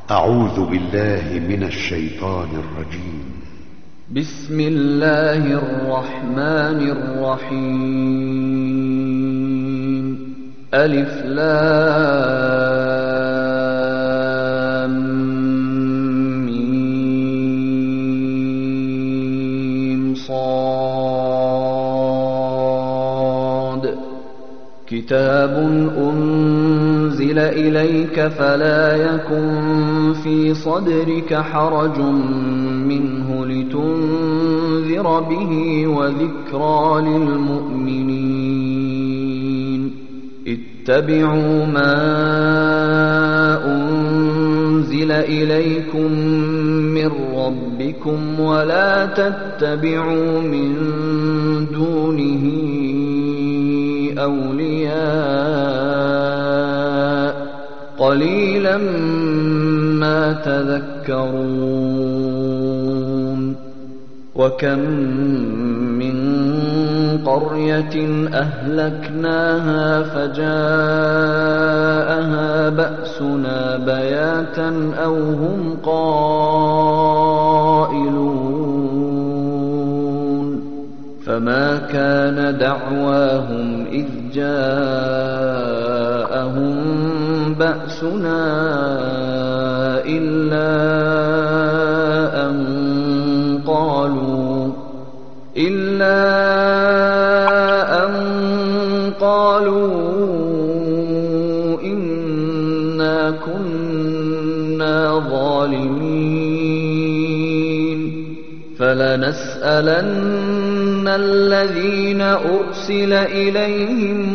أعوذ بالله من الشيطان الرجيم. بسم الله الرحمن الرحيم. ألف لام ميم صاد. كتاب أنزل إليك فلا يكن في صدرك حرج منه لتنذر به وذكرى للمؤمنين. اتبعوا ما أنزل إليكم من ربكم ولا تتبعوا من دونه أولياء قليلا ما تذكرون. وكم من قرية أهلكناها فجاءها بأسنا بياتا أو هم قائلون. فما كان دعواهم إذ جاءهم بأسنا إلا أن قالوا إنا كنا ظالمين. فلنسألن الذين أرسل إليهم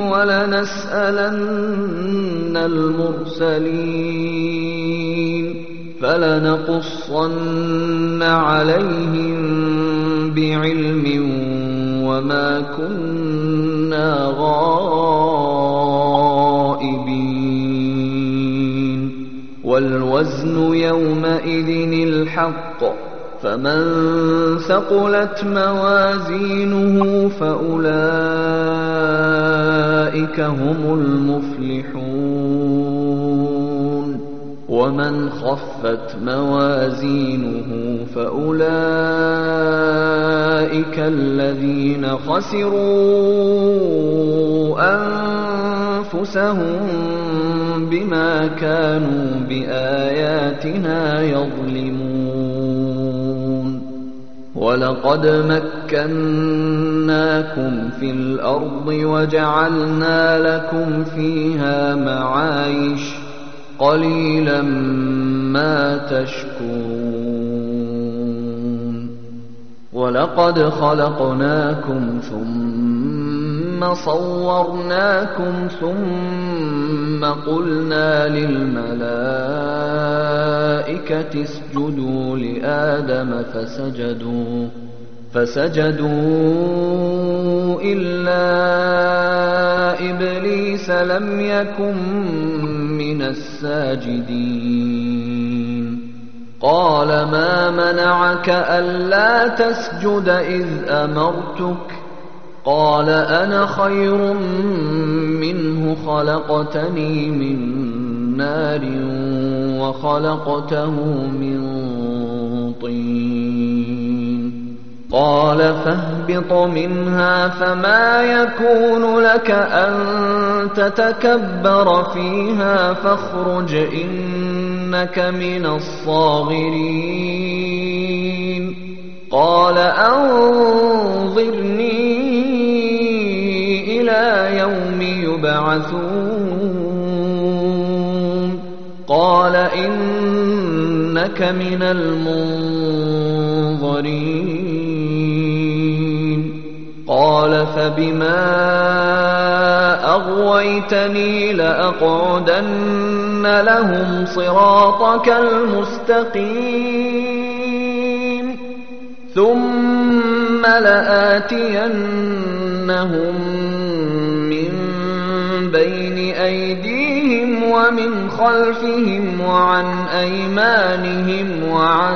ولنسألن المرسلين. فلنقصن عليهم بعلم وما كنا غائبين. والوزن يومئذ الحق. فمن ثقلت موازينه فأولئك هم المفلحون. ومن خفت موازينه فأولئك الذين خسروا أنفسهم بما كانوا بآياتنا يظلمون. ولقد مكناكم في الأرض وجعلنا لكم فيها معايش قليلا ما تشكرون. ولقد خلقناكم ثم صورناكم ثم قلنا للملائكة اسجدوا لآدم فسجدوا إلا إبليس لم يكن من الساجدين. قال ما منعك ألا تسجد إذ أمرتك؟ قال أنا خير منه خلقتني من نار وخلقته من طين. قال فاهبط منها فما يكون لك أن تتكبر فيها فاخرج إنك من الصاغرين. قال أنظرني إلى يوم يبعثون. قال إنك من المنظرين. قال فبما أغويتني لأقعدن لهم صراطك المستقيم ثم لآتينهم من بين أيديهم ومن خلفهم وعن أيمانهم وعن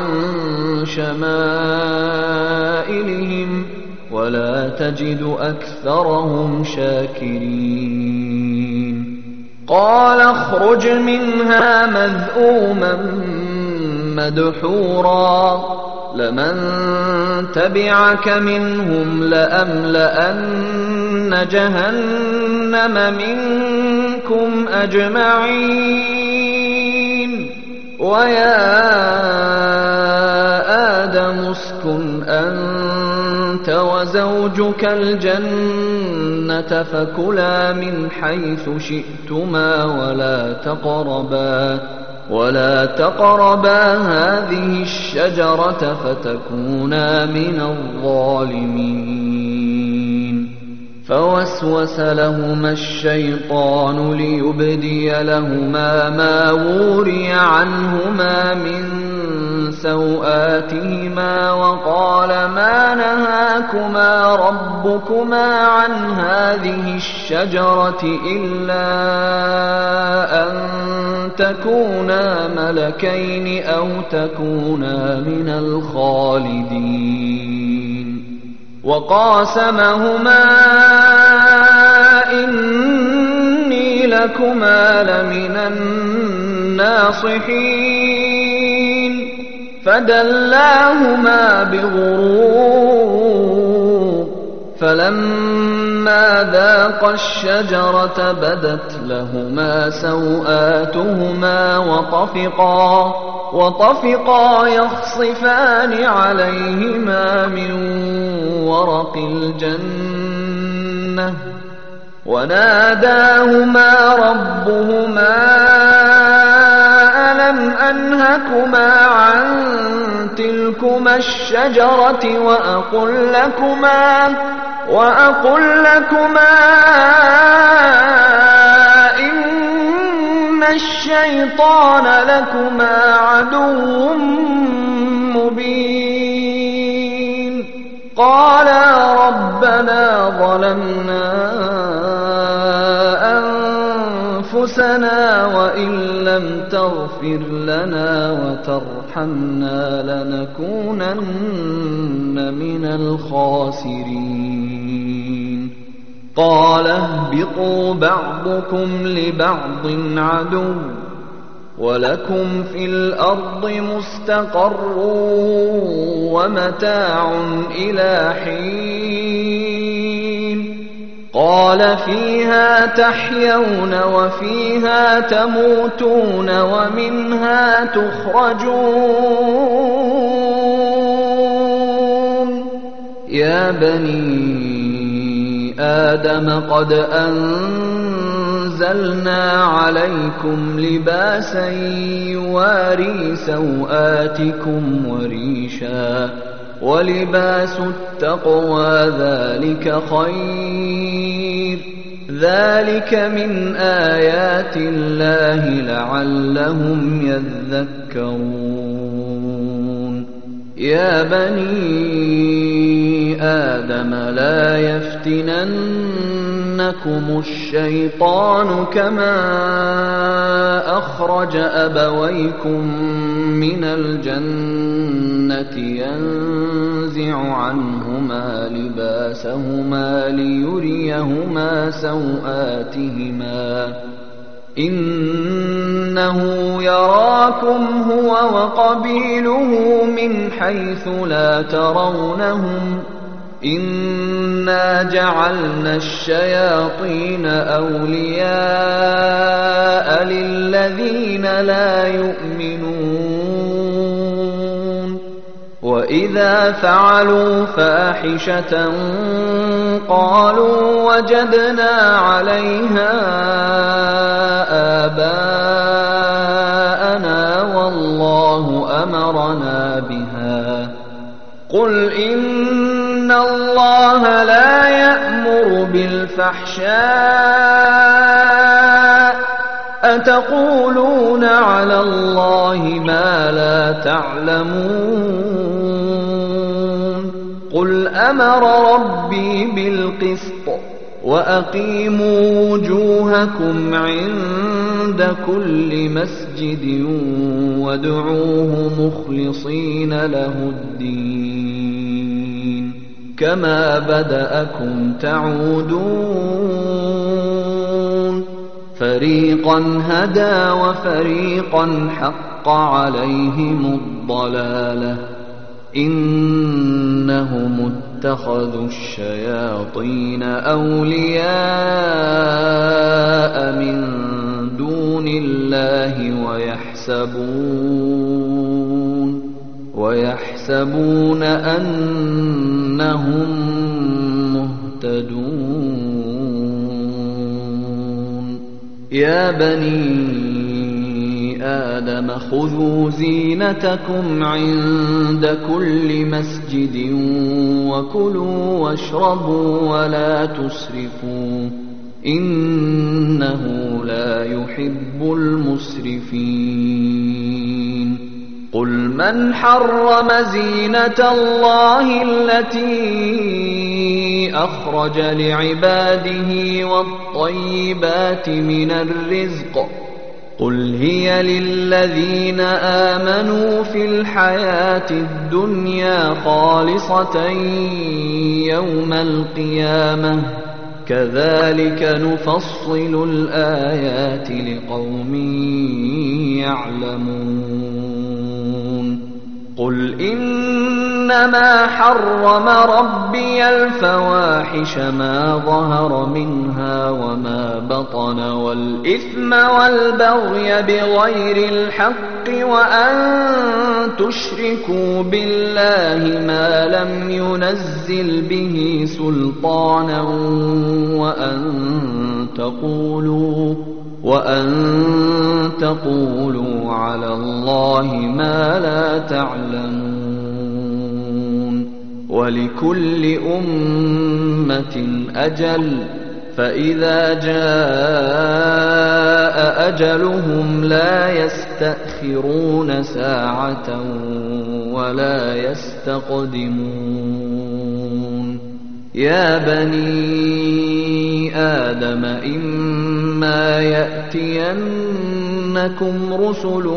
شمائلهم ولا تجد أكثرهم شاكرين. قال اخرج منها مذءوما مدحورا لمن تبعك منهم لأملأن جهنم منكم أجمعين ويا آدم اسكن أنت وزوجك الجنة فكلا من حيث شئتما ولا تقربا هذه الشجرة فتكونا من الظالمين فوسوس لهما الشيطان ليبدي لهما ما وري عنهما من سوآتهما وقال ما نهاكما ربكما عن هذه الشجرة إلا أن تكونا ملكين أو تكونا من الخالدين وقاسمهما إني لكما لمن الناصحين فدلاهما بغرور فلما ذاقا الشجرة بدت لهما سوآتهما وطفقا يخصفان عليهما من ورق الجنة وناداهما ربهما ألم أنهكما عن تلكما الشجرة وأقل لكما إن الشيطان لكما عدو مبين قالا ربنا ظلمنا أنفسنا وإن لم تغفر لنا وترحمنا لنكونن من الخاسرين قال اهبطوا بعضكم لبعض عدو ولكم في الأرض مستقر ومتاع إلى حين قال فيها تحيون وفيها تموتون ومنها تخرجون يا بني آدم قد أنزلنا عليكم لباسا يواري سوآتكم وريشا ولباس التقوى ذلك خير ذلك من آيات الله لعلهم يذكرون يا بني آدم لا يفتننكم الشيطان كما أخرج أبويكم من الجنة ينزع عنهما لباسهما ليريهما سوآتهما إنه يراكم هو وقبيله من حيث لا ترونهم إنا جعلنا الشياطين أولياء للذين لا يؤمنون وإذا فعلوا فاحشة قالوا وجدنا عليها آباءنا والله أمرنا بها قل إن الله لا يأمر بالفحشاء أتقولون على الله ما لا تعلمون قل أمر ربي بالقسط وأقيموا وجوهكم عند كل مسجد وادعوه مخلصين له الدين كما بدأكم تعودون فريقا هدى وفريقا حق عليهم الضلالة إنهم اتخذوا الشياطين أولياء من دون الله ويحسبون أنهم مهتدون يا بني آدم خذوا زينتكم عند كل مسجد وكلوا واشربوا ولا تسرفوا إنه لا يحب المسرفين قل من حرم زينة الله التي أخرج لعباده والطيبات من الرزق قل هي للذين آمنوا في الحياة الدنيا خالصة يوم القيامة كذلك نفصل الآيات لقوم يعلمون قل إنما حرم ربي الفواحش ما ظهر منها وما بطن والإثم والبغي بغير الحق وأن تشركوا بالله ما لم ينزل به سلطانا وأن تقولوا على الله ما لا تعلمون ولكل أمة أجل فإذا جاء أجلهم لا يستأخرون ساعة ولا يستقدمون يا بني آدم إما يأتينكم رسل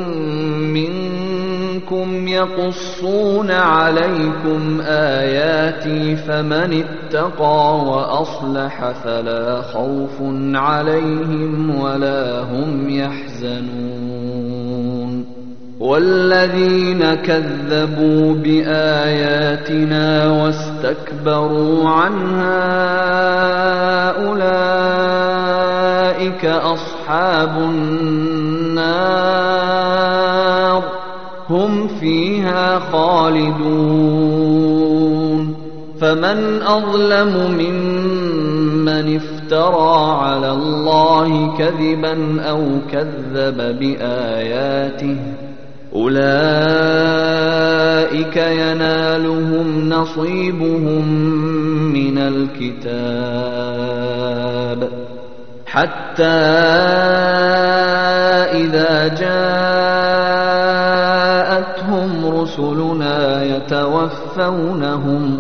منكم يقصون عليكم آياتي فمن اتقى وأصلح فلا خوف عليهم ولا هم يحزنون والذين كذبوا بآياتنا واستكبروا عنها أولئك أصحاب النار هم فيها خالدون فمن أظلم ممن افترى على الله كذبا أو كذب بآياته أولئك ينالهم نصيبهم من الكتاب حتى إذا جاءتهم رسلنا يتوفونهم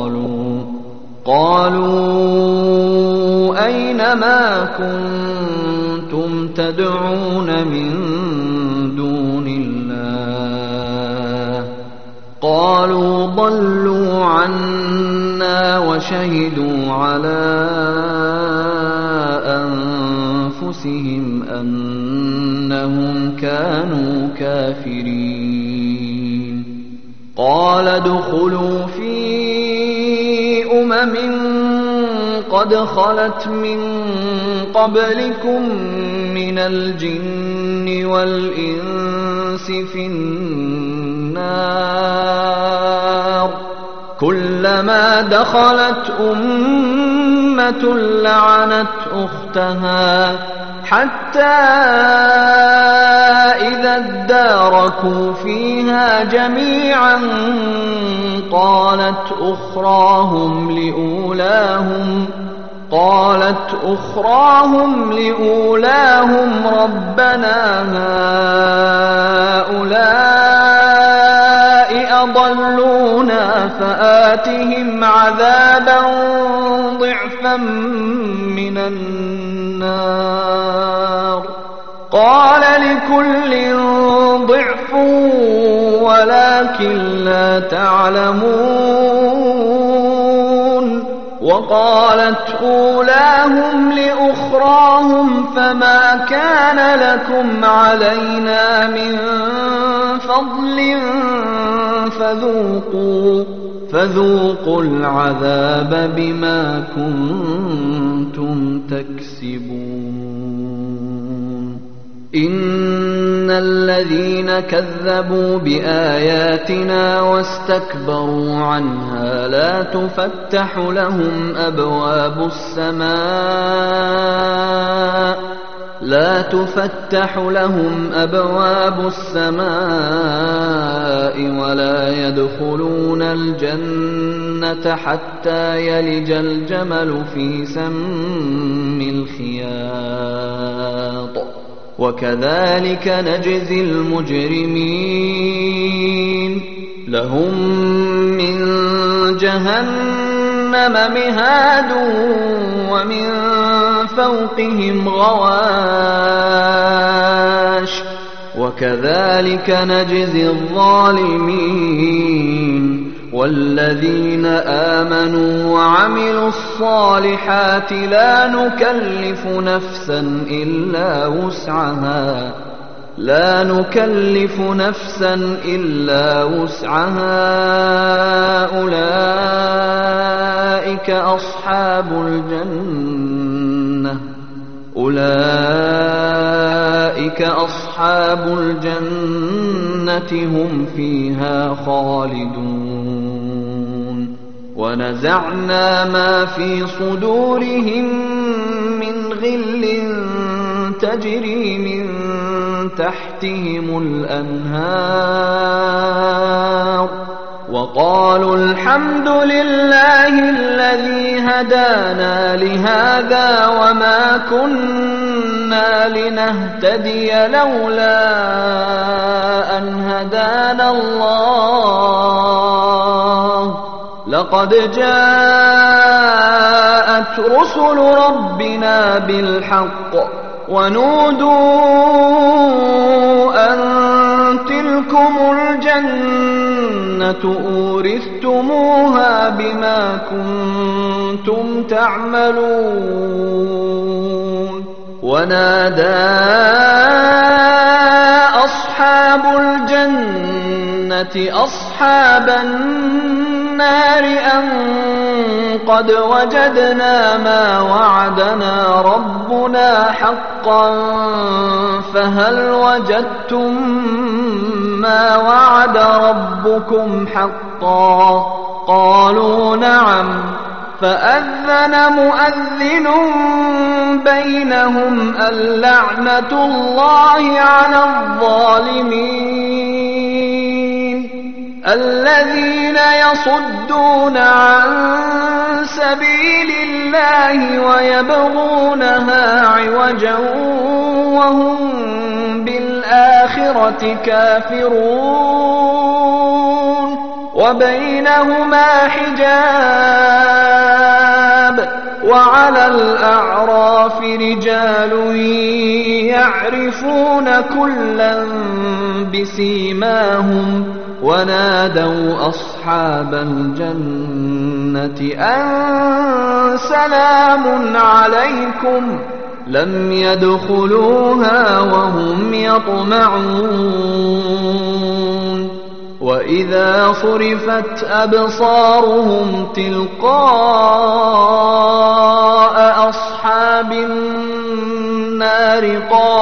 قالوا أين ما كنتم تدعون من دون الله قالوا ضلوا عنا وشهدوا على أنفسهم أنهم كانوا كافرين قال ادخلوا في قد خلت من قبلكم من الجن والإنس في النار كلما دخلت أمة لعنت أختها حتى إذا اداركوا فيها جميعا قالت أخراهم لأولاهم ربنا هؤلاء أضلونا فآتهم عذابا ضعفا من النار قال لكل ضعف ولكن لا تعلمون وقالت أولاهم لأخراهم فما كان لكم علينا من فضل فذوقوا العذاب بما كنتم تكسبون إن الذين كذبوا بآياتنا واستكبروا عنها لا تفتح لهم أبواب السماء ولا يدخلون الجنة حتى يلج الجمل في سم الخياط وكذلك نجزي المجرمين لهم من جهنم مهاد ومن فوقهم غواش وكذلك نجزي الظالمين والذين آمنوا وعملوا الصالحات لا نكلف نفسا إلا وسعها أولئك أصحاب الجنة هم فيها خالدون ونزعنا ما في صدورهم من غل تجري من تحتهم الأنهار وقالوا الحمد لله الذي هدانا لهذا وما كنا لنهتدي لولا أن هدانا الله لقد جاءت رسل ربنا بالحق ونودوا أن تلكم الجنة أورثتموها بما كنتم تعملون ونادى أصحاب الجنة أصحاب النار أن قد وجدنا ما وعدنا ربنا حقا فهل وجدتم ما وعد ربكم حقا قالوا نعم فأذن مؤذن بينهم اللعنة الله على الظالمين الذين يصدون عن سبيل الله ويبغونها عوجا وهم بالآخرة كافرون وبينهما حجاب وعلى الأعراف رجال يعرفون كلا بسيماهم ونادوا أصحاب الجنة أن سلام عليكم لم يدخلوها وهم يطمعون وإذا صرفت أبصارهم تلقاء أصحاب النار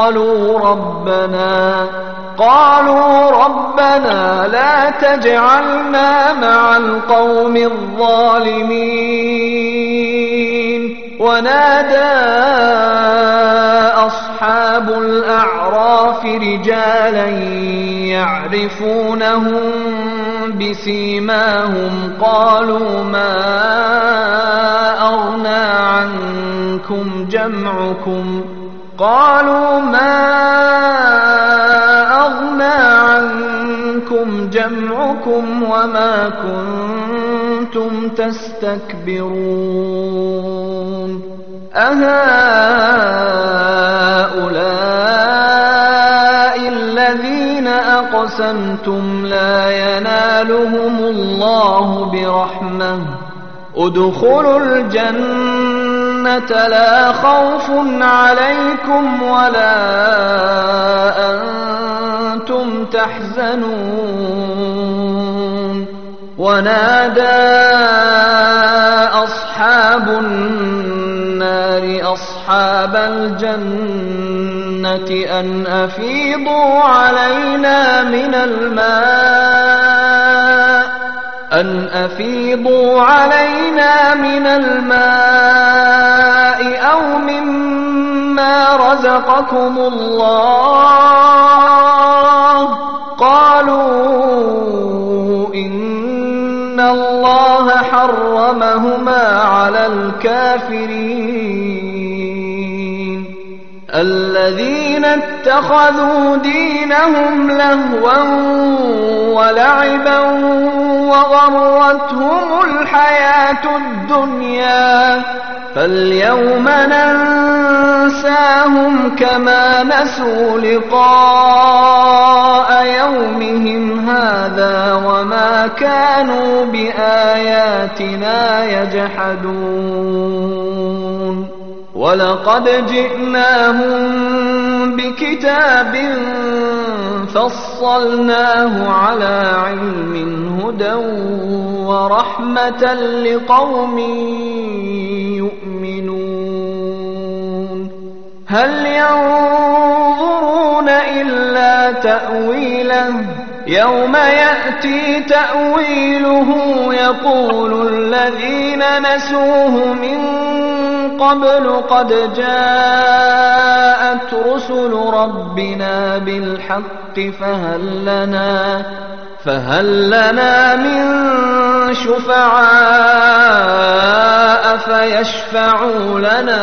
قالوا ربنا لا تجعلنا مع القوم الظالمين ونادى أصحاب الأعراف رجالا يعرفونهم بسيماهم قالوا ما أغنى عنكم جمعكم وما كنتم تستكبرون أهؤلاء الذين أقسمتم لا ينالهم الله برحمة ادخلوا الجنة لا خوف عليكم ولا أنتم تحزنون ونادى أصحاب النار أصحاب الجنة أن أفيضوا علينا من الماء أو مما رزقكم الله قالوا إن الله حرمهما على الكافرين الذين اتخذوا دينهم لهوا ولعبا وغرتهم الحياة الدنيا فاليوم ننساهم كما نسوا لقاء يومهم هذا وما كانوا بآياتنا يجحدون ولقد جئناهم بكتاب فصلناه على علم هدى ورحمة لقوم يؤمنون هل ينظرون إلا تأويله يوم يأتي تأويله يقول الذين نسوه من قبل قد جاءت رسل ربنا بالحق فهل لنا من شفعاء فيشفعوا لنا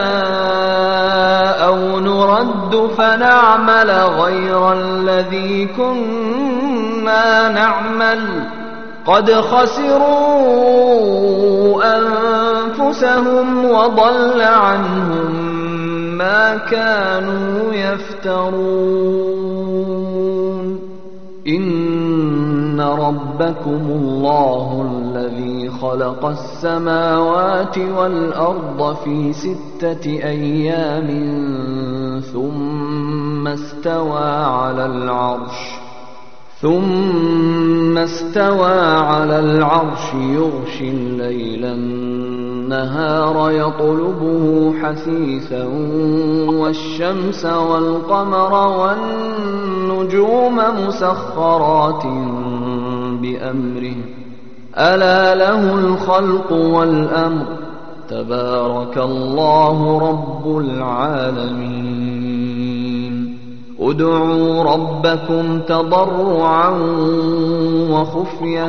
أو نرد فنعمل غير الذي كنا نعمل قد خسروا أنفسهم وضل عنهم ما كانوا يفترون إن ربكم الله الذي خلق السماوات والأرض في 6 أيام ثم استوى على العرش يغشي الليل النهار يطلبه حثيثا والشمس والقمر والنجوم مسخرات بأمره ألا له الخلق والأمر تبارك الله رب العالمين ادعوا ربكم تضرعا وخفية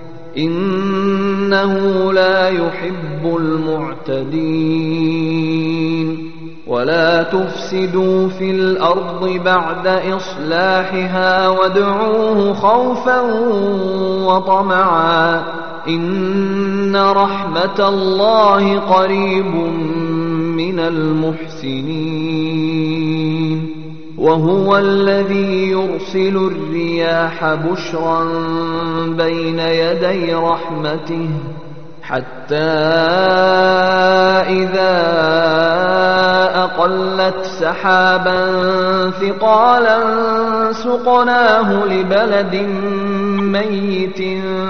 إنه لا يحب المعتدين ولا تفسدوا في الأرض بعد إصلاحها وادعوه خوفا وطمعا إن رحمة الله قريب من المحسنين وهو الذي يرسل الرياح بشرا بين يدي رحمته حتى إذا أقلت سحابا ثقالا سقناه لبلد ميت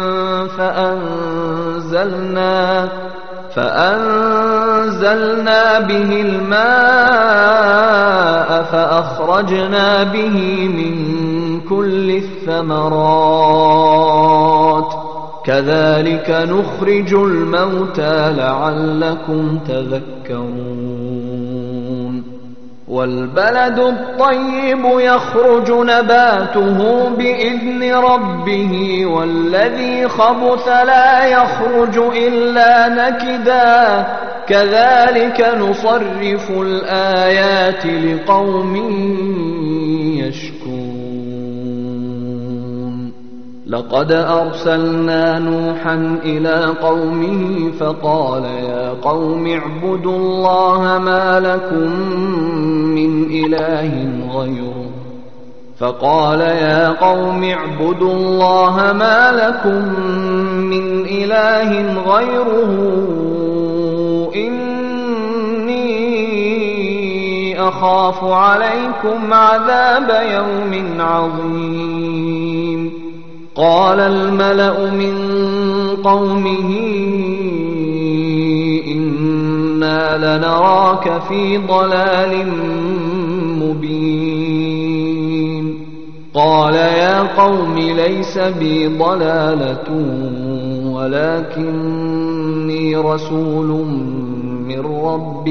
فأنزلنا به الماء فأخرجنا به من كل الثمرات كذلك نخرج الموتى لعلكم تذكرون والبلد الطيب يخرج نباته بإذن ربه والذي خبث لا يخرج إلا نكدا كذلك نصرف الآيات لقوم يشكرون لقد أرسلنا نوحا إلى قومه فقال يا قوم اعبدوا الله ما لكم من إله غيره فقال يا قوم اعبدوا الله ما لكم من إله غيره إني أخاف عليكم عذاب يوم عظيم. قال الملأ من قومه إنا لنراك في ضلال مبين. قال يا قوم ليس بي ضلالة ولكني رسول من رب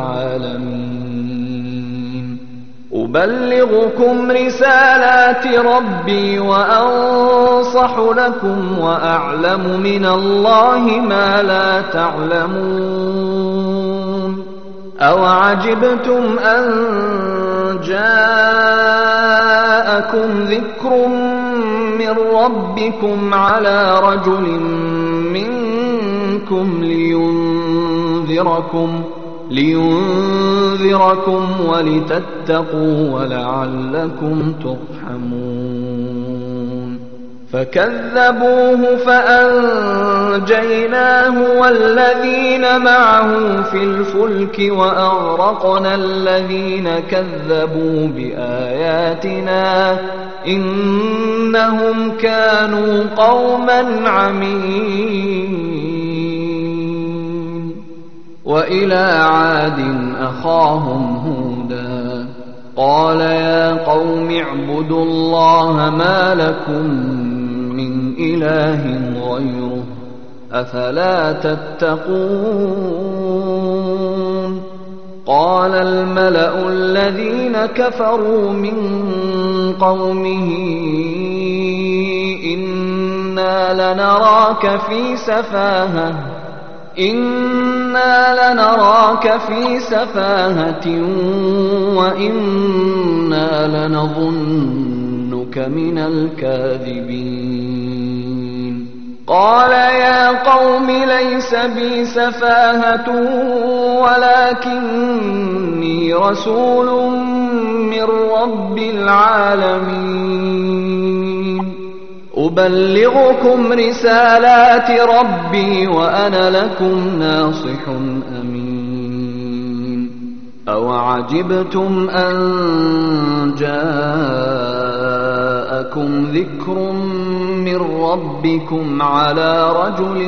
العالمين أبلغكم رسالات ربي وأنصح لكم وأعلم من الله ما لا تعلمون. أوعجبتم أن جاءكم ذكر من ربكم على رجل منكم لينذركم ولتتقوا ولعلكم ترحمون. فكذبوه فأنجيناه والذين معه في الفلك وأغرقنا الذين كذبوا بآياتنا إنهم كانوا قوما عمين. وإلى عاد أخاهم هودا قال يا قوم اعبدوا الله ما لكم من إله غيره أفلا تتقون. قال الملأ الذين كفروا من قومه إنا لنراك في سفاهة وإنا لنظنك من الكاذبين. قال يا قوم ليس بي سفاهة ولكني رسول من رب العالمين أبلغكم رسالات ربي وأنا لكم ناصح أمين. أوعجبتم أن جاءكم ذكر من ربكم على رجل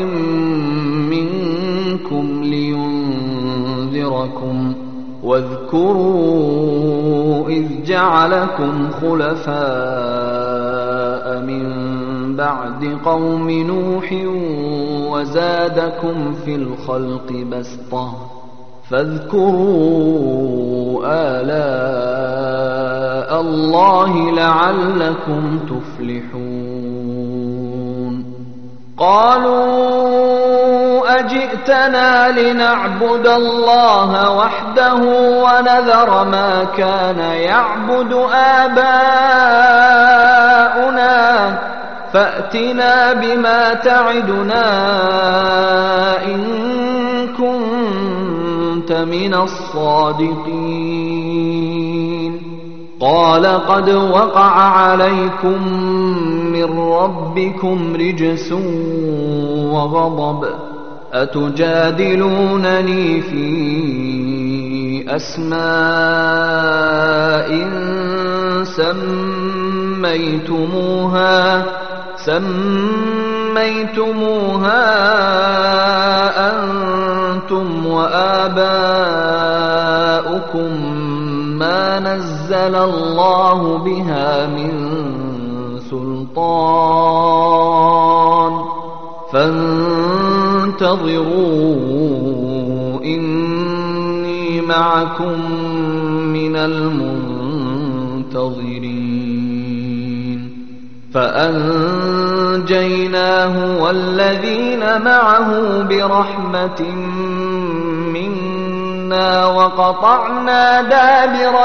منكم لينذركم واذكروا إذ جعلكم خلفاء من بعد قوم نوح وزادكم في الخلق بسطة فاذكروا آلاء الله لعلكم تفلحون. قالوا أجئتنا لنعبد الله وحده ونذر ما كان يعبد آباؤنا فأتنا بما تعدنا إن كنت من الصادقين. قال قد وقع عليكم من ربكم رجس وغضب أتجادلونني في أسماء سميتموها أنتم وآباؤكم ما نزل الله بها من سلطان فانتظروا إني معكم من المنتظرين. فأنجيناه والذين معه برحمة منا وقطعنا دابر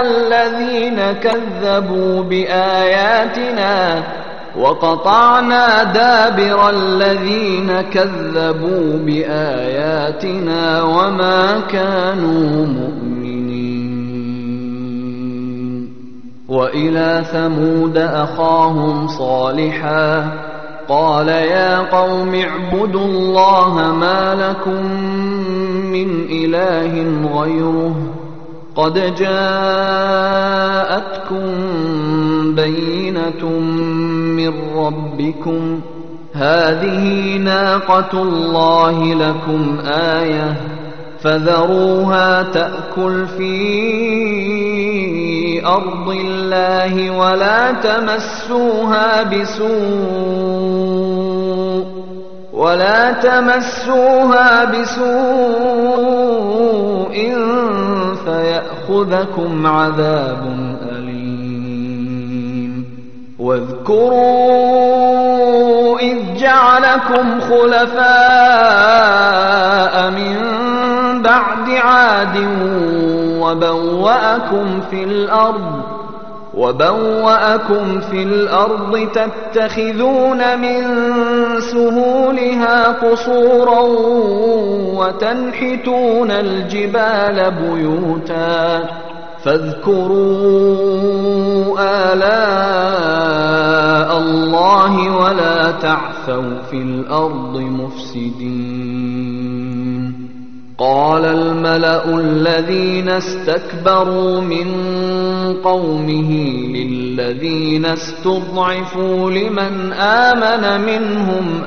الذين كذبوا بآياتنا وما كانوا مؤمنين. وإلى ثمود أخاهم صالحا قال يا قوم اعبدوا الله ما لكم من إله غيره قد جاءتكم بينة من ربكم هذه ناقة الله لكم آية فذروها تأكل في أرض الله ولا تمسوها بسوء فيأخذكم عذاب أليم واذكروا إذ جعلكم خلفاء من بعد عاد وبوأكم في الأرض تتخذون من سهولها قصورا وتنحتون الجبال بيوتا فاذكروا آلاء الله ولا تعثوا في الأرض مفسدين قال الملأ الذين استكبروا من قومه للذين استضعفوا لمن آمن منهم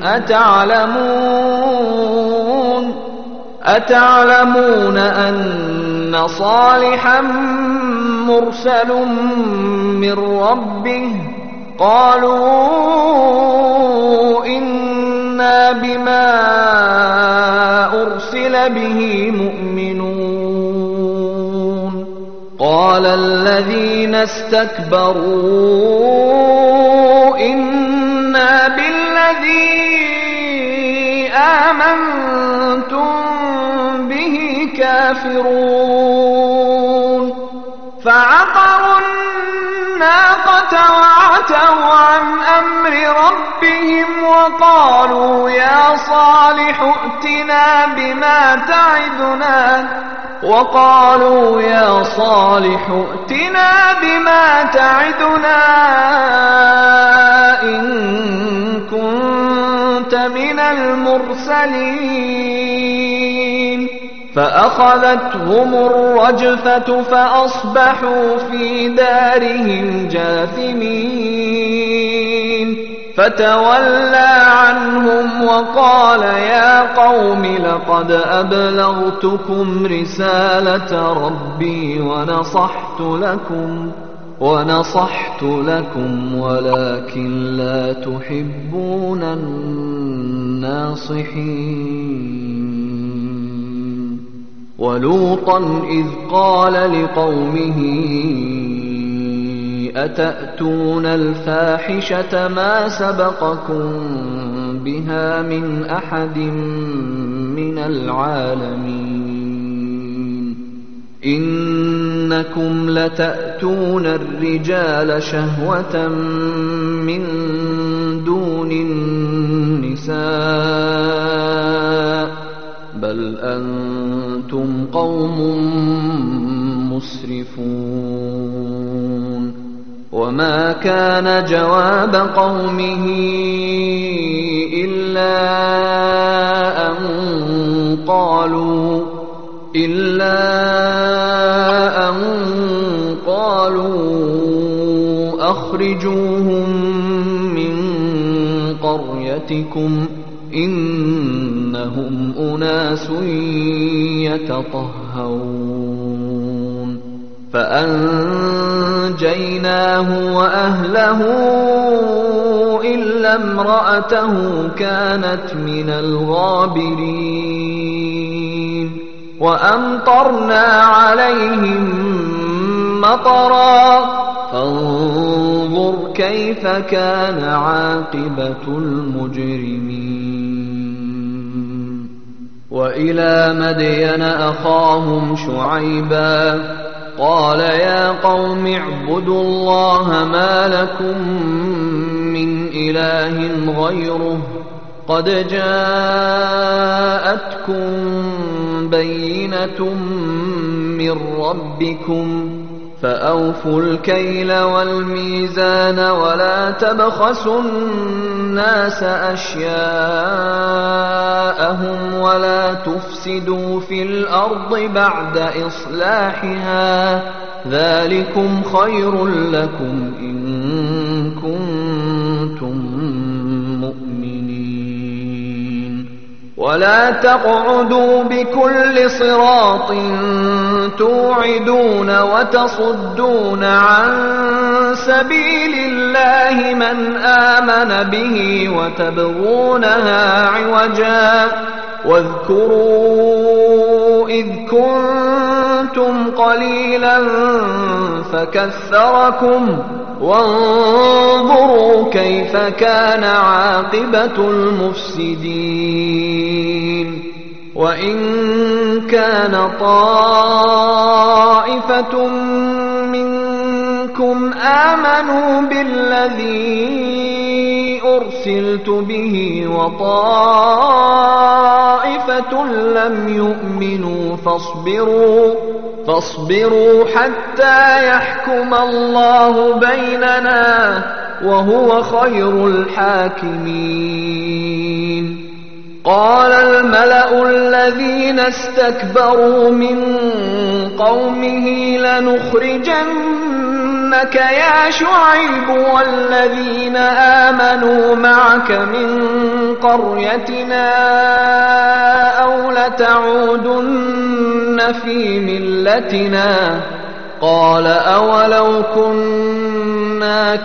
أتعلمون أن صالحا مرسل من ربه قالوا إنا بما أرسل به مؤمنون قال الذين استكبروا إنا بالذي آمنتم به كافرون فعقروا الناقة وعتوا عن أمر ربهم وقالوا يا صالح ائتنا بما تعدنا إن كنت من المرسلين فأخذتهم الرجفة فأصبحوا في دارهم جاثمين فتولى عنهم وقال يا قوم لقد أبلغتكم رسالة ربي ونصحت لكم ولكن لا تحبون الناصحين ولوطا إذ قال لقومه أتأتون الفاحشة ما سبقكم بها من أحد من العالمين إنكم لتأتون الرجال شهوة من دون النساء بل أنتم قوم مسرفون وما كان جواب قومه إلا أن قالوا أخرجوهم من قريتكم إنهم أناس يتطهرون فأنجيناه وأهله إلا امرأته كانت من الغابرين وأمطرنا عليهم مطرا فانظر كيف كان عاقبة المجرمين وإلى مدين أخاهم شعيبا قال يا قوم اعبدوا الله ما لكم من إله غيره قد جاءتكم بينة من ربكم فأوفوا الكيل والميزان ولا تبخسوا الناس أشياءهم ولا تفسدوا في الأرض بعد إصلاحها ذلكم خير لكم إن كنتم مؤمنين ولا تقعدوا بكل صراط توعدون وتصدون عن سبيل الله من آمن به وتبغونها عوجا واذكروا إذ كنتم قليلا فكثركم وانظروا كيف كان عاقبة المفسدين وإن كان طائفة منكم آمنوا بالذي أرسلت به وطائفة لم يؤمنوا فاصبروا حتى يحكم الله بيننا وهو خير الحاكمين قال الملأ الذين استكبروا من قومه لنخرجنك يا شعيب والذين آمنوا معك من قريتنا أو لتعودن في ملتنا قال أولو كنا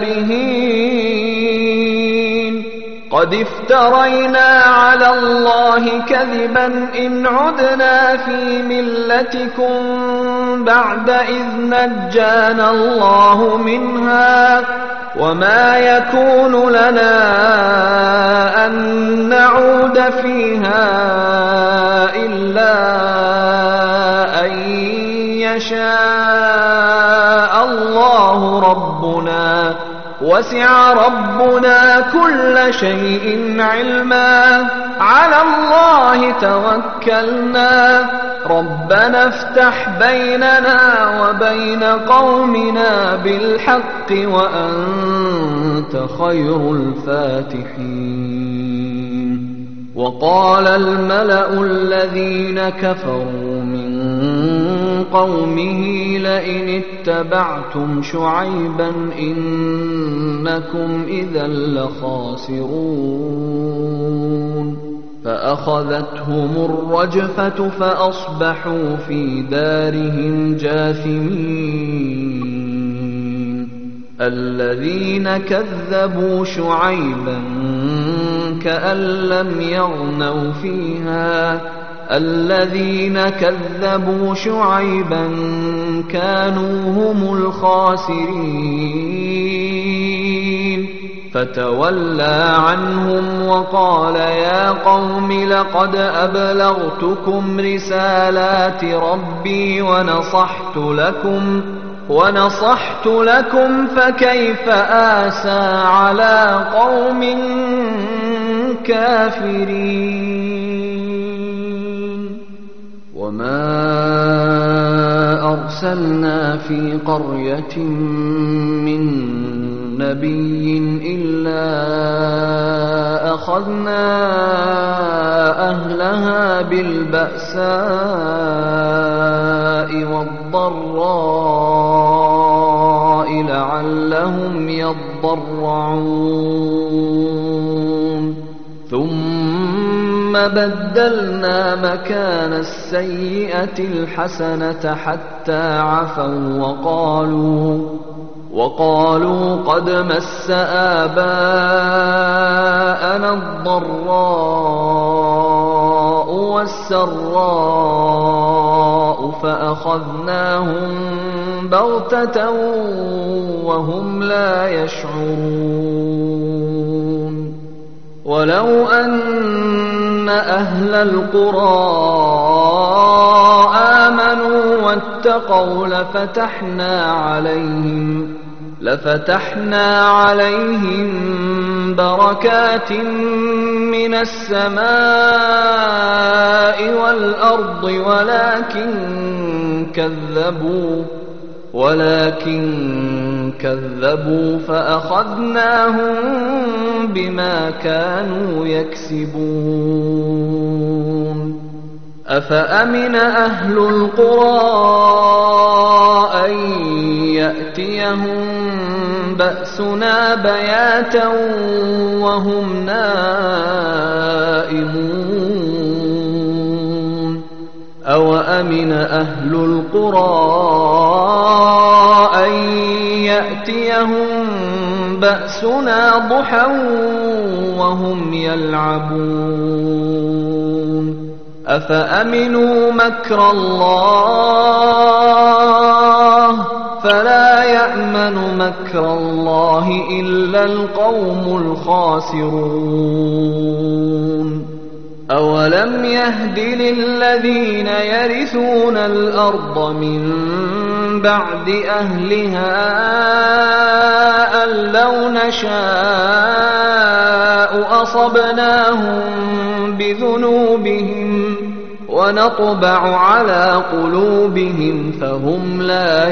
كارهين قد افترينا على الله كذبا إن عدنا في ملتكم بعد إذ نجانا الله منها وما يكون لنا أن نعود فيها إلا أن يشاء الله ربنا وسع ربنا كل شيء علما على الله توكلنا ربنا افتح بيننا وبين قومنا بالحق وأنت خير الفاتحين وقال الملأ الذين كفروا من قومه لئن اتبعتم شعيبا إنكم إذا لخاسرون فأخذتهم الرجفة فأصبحوا في دارهم جاثمين الذين كذبوا شعيبا كأن لم يغنوا فيها الذين كذبوا شعيبا كانوا هم الخاسرين فتولى عنهم وقال يا قوم لقد أبلغتكم رسالات ربي ونصحت لكم فكيف آسى على قوم كافرين وما أرسلنا في قرية من نبي إلا أخذنا أهلها بالبأساء والضراء لعلهم يضرعون ثم بدلنا مكان السيئة الحسنة حتى عفوا وقالوا قد مس آباءنا الضراء والسراء فأخذناهم بغتة وهم لا يشعرون ولو أن أهل القرى آمنوا واتقوا لفتحنا عليهم بركات من السماء والأرض ولكن كذبوا فأخذناهم بما كانوا يكسبون أفأمن أهل القرى أن يأتيهم بأسنا بياتا وهم نائمون أوأمن أهل القرى أن يأتيهم بأسنا ضحى وهم يلعبون أفأمنوا مكر الله فلا يأمن مكر الله إلا القوم الخاسرون أولم يهد للذين يرثون الأرض من بعد أهلها أن لو نشاء أصبناهم بذنوبهم ونطبع على قلوبهم فهم لا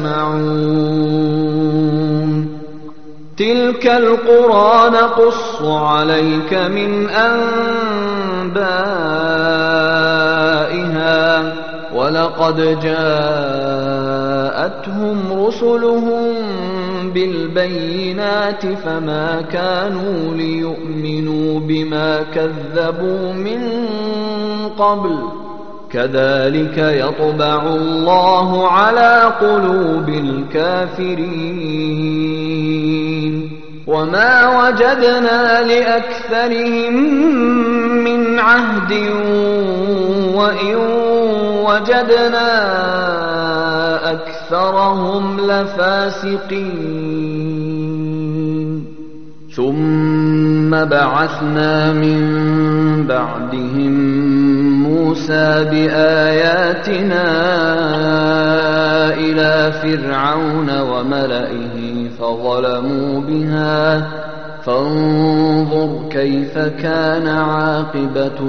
يسمعون تلك القرى نقص عليك من أنبائها ولقد جاءتهم رسلهم بالبينات فما كانوا ليؤمنوا بما كذبوا من قبل كذلك يطبع الله على قلوب الكافرين وما وجدنا لأكثرهم من عهد وإن وجدنا أكثرهم لفاسقين ثم بعثنا من بعدهم موسى بآياتنا إلى فرعون وملئه فظلموا بها فانظر كيف كان عاقبة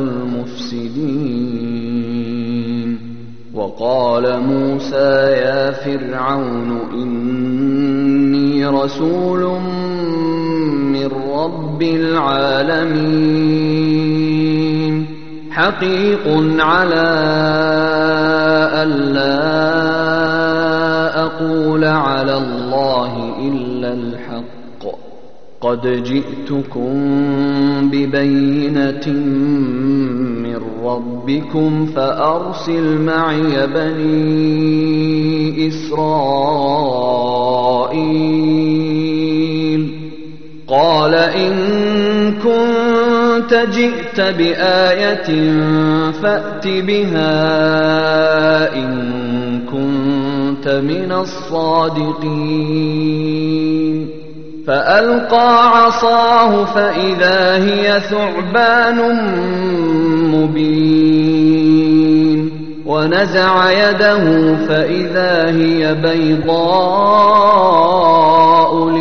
المفسدين وقال موسى يا فرعون إني رسول من رب العالمين حقيق على ألا أقول على الله إلا الحق قد جئتكم ببينة من ربكم فأرسل معي بني إسرائيل قال إن كنت جئت بآية فأت بها إن كنت من الصادقين فألقى عصاه فإذا هي ثعبان مبين ونزع يده فإذا هي بيضاء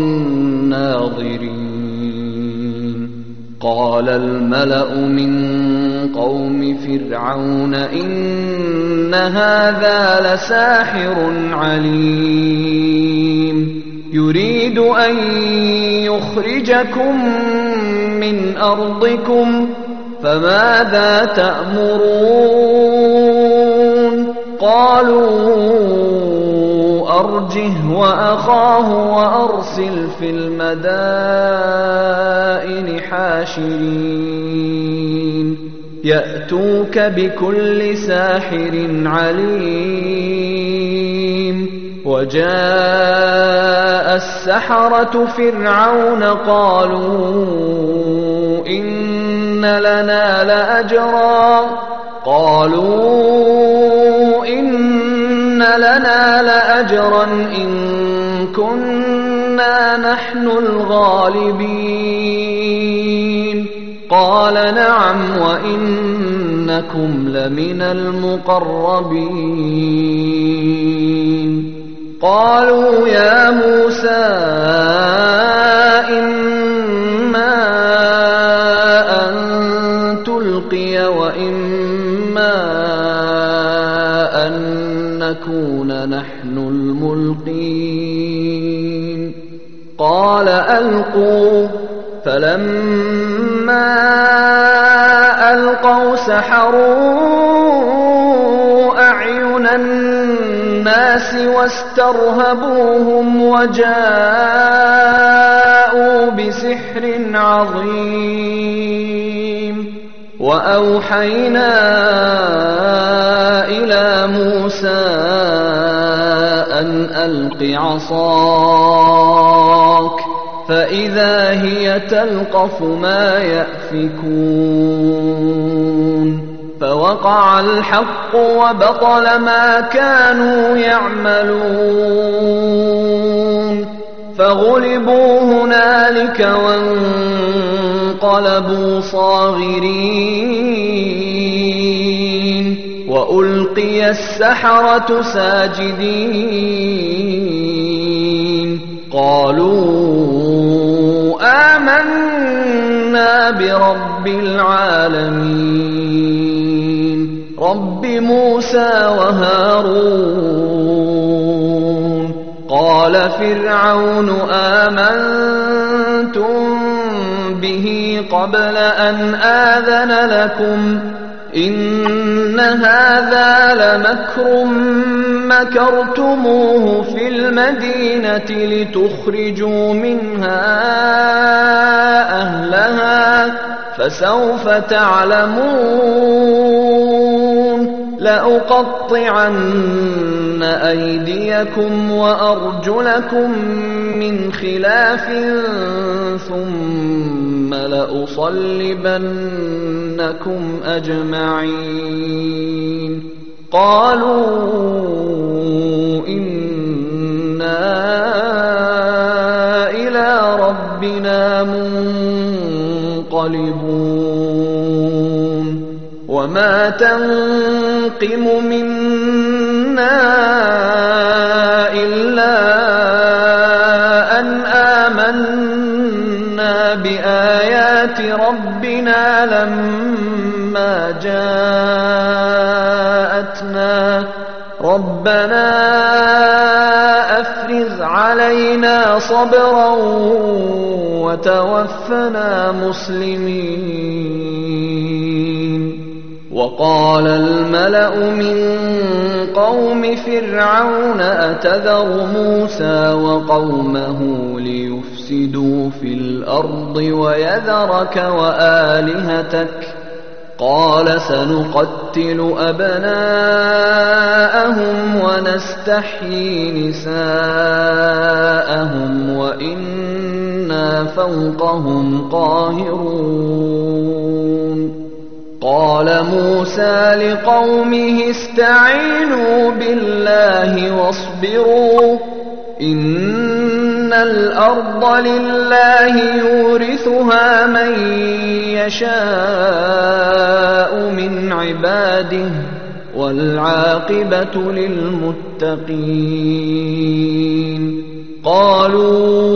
للناظرين قال الملأ من قوم فرعون إن هذا لساحر عليم يريد أن يخرجكم من أرضكم فماذا تأمرون قالوا أرجه وأخاه وأرسل في المدائن حاشرين يأتوك بكل ساحر عليم وجاء السحرة فرعون قالوا إن لنا لأجرا إن كنا نحن الغالبين قال نعم وإنكم لمن المقربين قالوا يا موسى إما أن تلقي وإما أن نكون نحن الملقين وألقوا فلما ألقوا سحروا أعين الناس واسترهبوهم وجاءوا بسحر عظيم وأوحينا إلى موسى أن ألق عصاك فإذا هي تلقف ما يأفكون فوقع الحق وبطل ما كانوا يعملون فغلبوا هنالك وانقلبوا صاغرين وألقي السحرة ساجدين قالوا آمنا برب العالمين رب موسى وهارون قال فرعون آمنتم به قبل أن آذن لكم إن هذا لمكر مكرتموه في المدينة لتخرجوا منها أهلها فسوف تعلمون لأقطعن أيديكم وأرجلكم من خلاف ثم لأصلبنكم أجمعين قالوا إنا إلى ربنا منقلبون وما تنقم منا إلا أن آمنا بآيات ربنا لما جاءتنا ربنا أفرغ علينا صبرا وتوفنا مسلمين وقال الملأ من قوم فرعون أتذر موسى وقومه ليفسدوا في الأرض ويذرك وآلهتك قال سنقتل أبناءهم ونستحيي نساءهم وإنا فوقهم قاهرون قال موسى لقومه استعينوا بالله واصبروا إن الأرض لله يورثها من يشاء من عباده والعاقبة للمتقين قالوا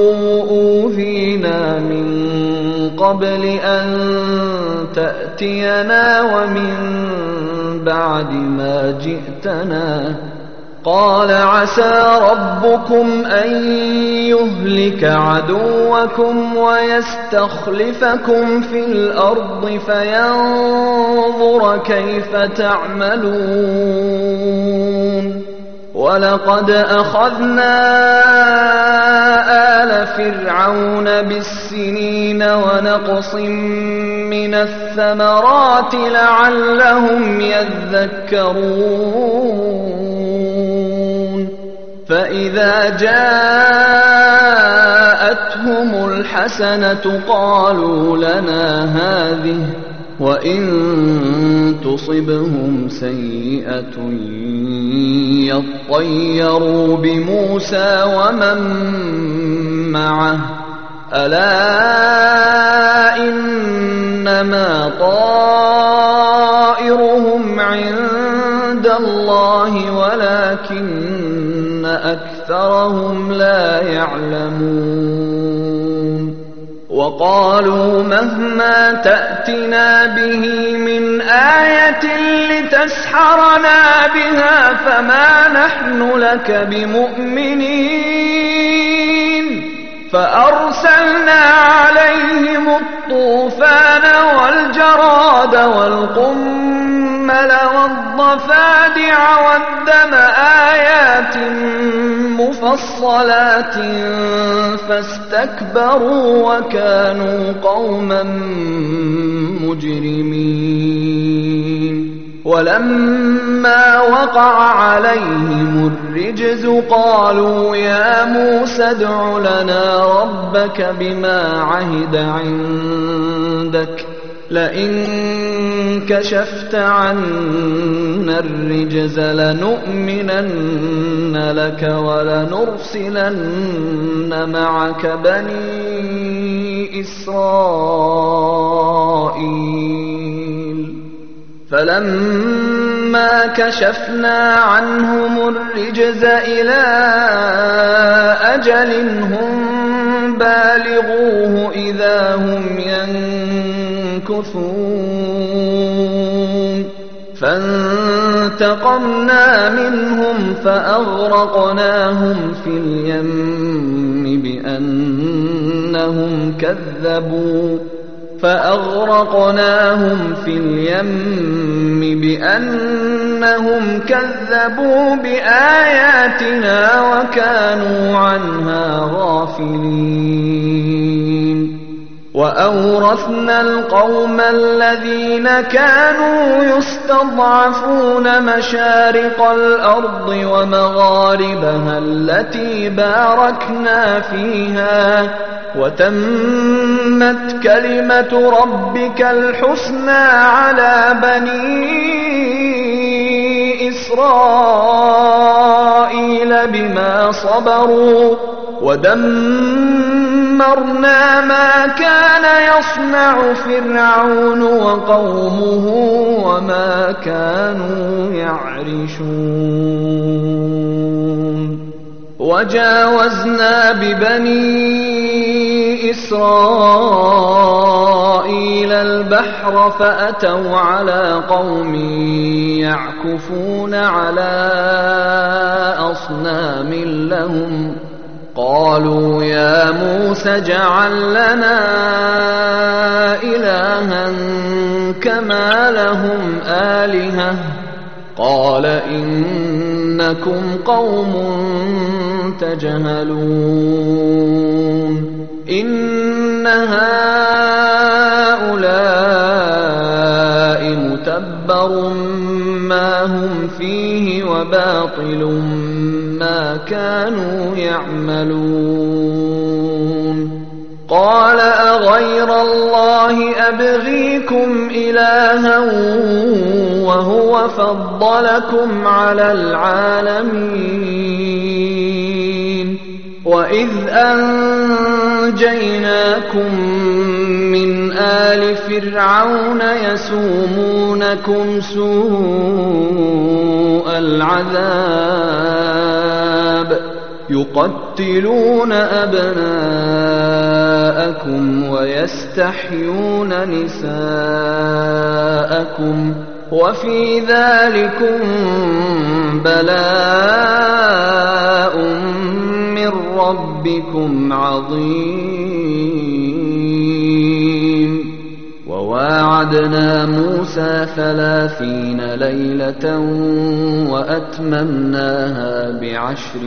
أوذينا من قبل أن تأتينا ومن بعد ما جئتنا قال عسى ربكم أن يهلك عدوكم ويستخلفكم في الأرض فينظر كيف تعملون ولقد أخذنا آل فرعون بالسنين ونقص من الثمرات لعلهم يذكرون فإذا جاءتهم الحسنة قالوا لنا هذه وإن تصبهم سيئة يطيروا بموسى ومن معه ألا إنما طائرهم عند الله ولكن أكثرهم لا يعلمون وقالوا مهما تأتنا به من آية لتسحرنا بها فما نحن لك بمؤمنين فأرسلنا عليهم الطوفان والجراد والقمل والضفادع والدم آيات مفصلات فاستكبروا وكانوا قوما مجرمين ولما وقع عليهم الرجز قالوا يا موسى ادع لنا ربك بما عهد عندك لئن كشفت عنا الرجز لنؤمنن لك ولنرسلن معك بني إسرائيل فلما كشفنا عنهم الرجز إلى أجل هم بالغوه إذا هم ينكثون فانتقمنا منهم فأغرقناهم في اليم بأنهم كذبوا بآياتنا وكانوا عنها غافلين وأورثنا القوم الذين كانوا يستضعفون مشارق الأرض ومغاربها التي باركنا فيها وتمت كلمة ربك الحسنى على بني إسرائيل بما صبروا ودمرنا ما كان يصنع فرعون وقومه وما كانوا يعرشون وجاوزنا ببني إسرائيل البحر فأتوا على قوم يعكفون على أصنام لهم قالوا يا موسى اجعل لنا إلها كما لهم آلهة قال إنكم قوم تجهلون إن هؤلاء متبر ما هم فيه وباطل ما كانوا يعملون قال أغير الله أبغيكم إلها وهو فضلكم على العالمين وإذ أنجيناكم من آل فرعون يسومونكم سوء العذاب يقتلون أبناءكم ويستحيون نساءكم وفي ذلكم بلاء من ربكم عظيم وواعدنا موسى 30 ليلة وأتممناها ب10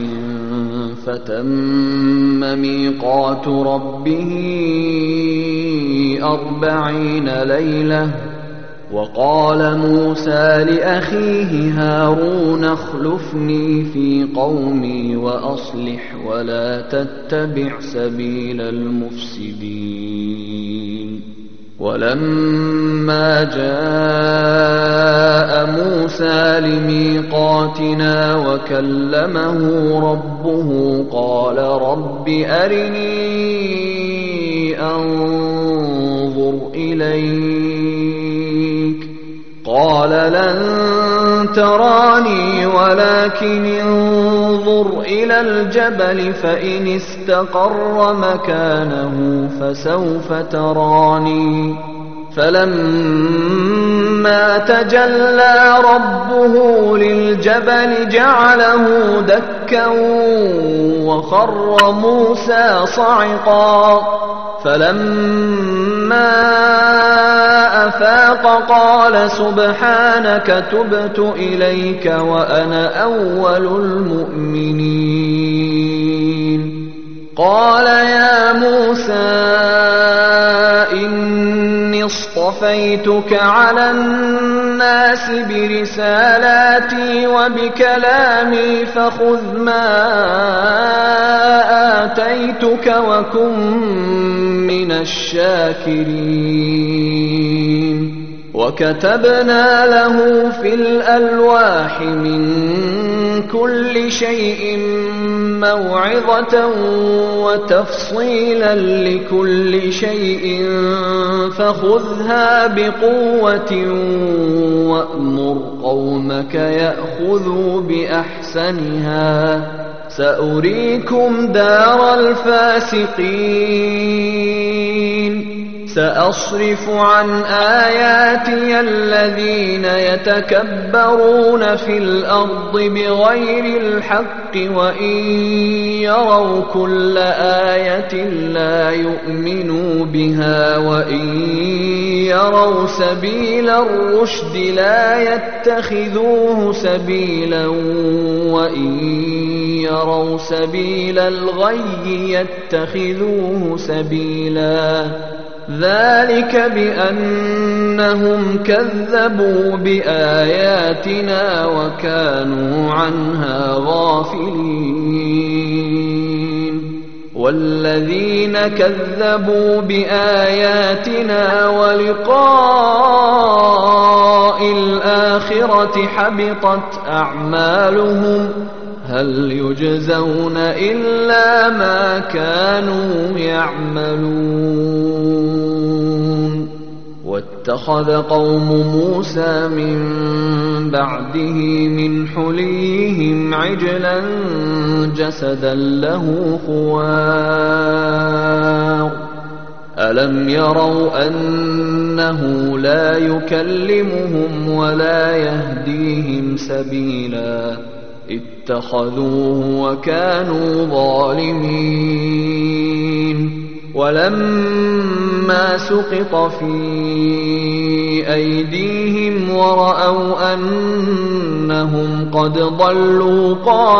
فتم ميقات ربه 40 ليلة وقال موسى لأخيه هارون اخلفني في قومي وأصلح ولا تتبع سبيل المفسدين ولما جاء موسى لميقاتنا وكلمه ربه قال رب أرني أنظر إليك قال لن تراني ولكن انظر إلى الجبل فإن استقر مكانه فسوف تراني فلما فلما تجلى ربه للجبل جعله دكا وخر موسى صعقا فلما أفاق قال سبحانك تبت إليك وأنا أول المؤمنين قال يا موسى إني اصطفيتك على الناس برسالاتي وبكلامي فخذ ما آتيتك وكن من الشاكرين وكتبنا له في الألواح من كل شيء موعظة وتفصيلا لكل شيء فخذها بقوة وأمر قومك يأخذوا بأحسنها سأريكم دار الفاسقين سأصرف عن آياتي الذين يتكبرون في الأرض بغير الحق وإن يروا كل آية لا يؤمنوا بها وإن يروا سبيل الرشد لا يتخذوه سبيلا وإن يروا سبيل الغي يتخذوه سبيلا ذلك بأنهم كذبوا بآياتنا وكانوا عنها غافلين والذين كذبوا بآياتنا ولقاء الآخرة حبطت أعمالهم هل يجزون إلا ما كانوا يعملون واتخذ قوم موسى من بعده من حليهم عجلا جسدا له خوار ألم يروا أنه لا يكلمهم ولا يهديهم سبيلا اتخذوه وكانوا ظالمين ولما سقط في أيديهم ورأوا أنهم قد ضلوا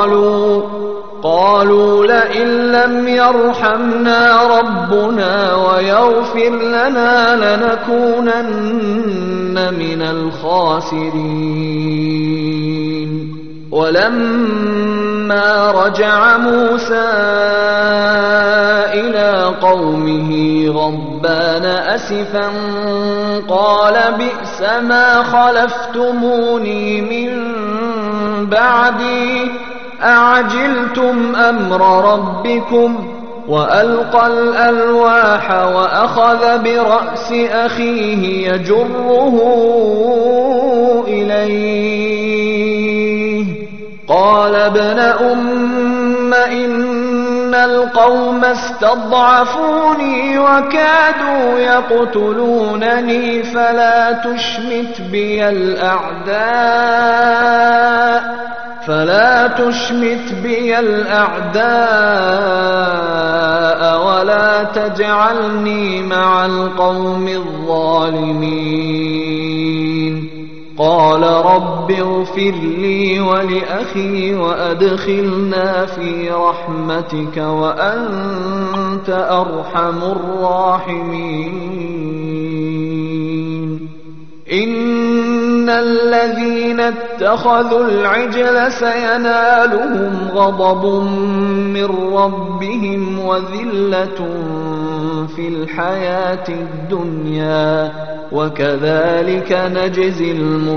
قالوا لئن لم يرحمنا ربنا ويغفر لنا لنكونن من الخاسرين ولما رجع موسى إلى قومه غضبان أسفا قال بئس ما خلفتموني من بعدي أعجلتم أمر ربكم وألقى الألواح وأخذ برأس أخيه يجره إليه قال ابن أم إن القوم استضعفوني وكادوا يقتلونني فلا تشمت بي الأعداء ولا تجعلني مع القوم الظالمين قال رب اغفر لي ولأخي وأدخلنا في رحمتك وأنت أرحم الراحمين إن الذين اتخذوا العجل سينالهم غضب من ربهم وذلة في الحياة الدنيا وكذلك نجزي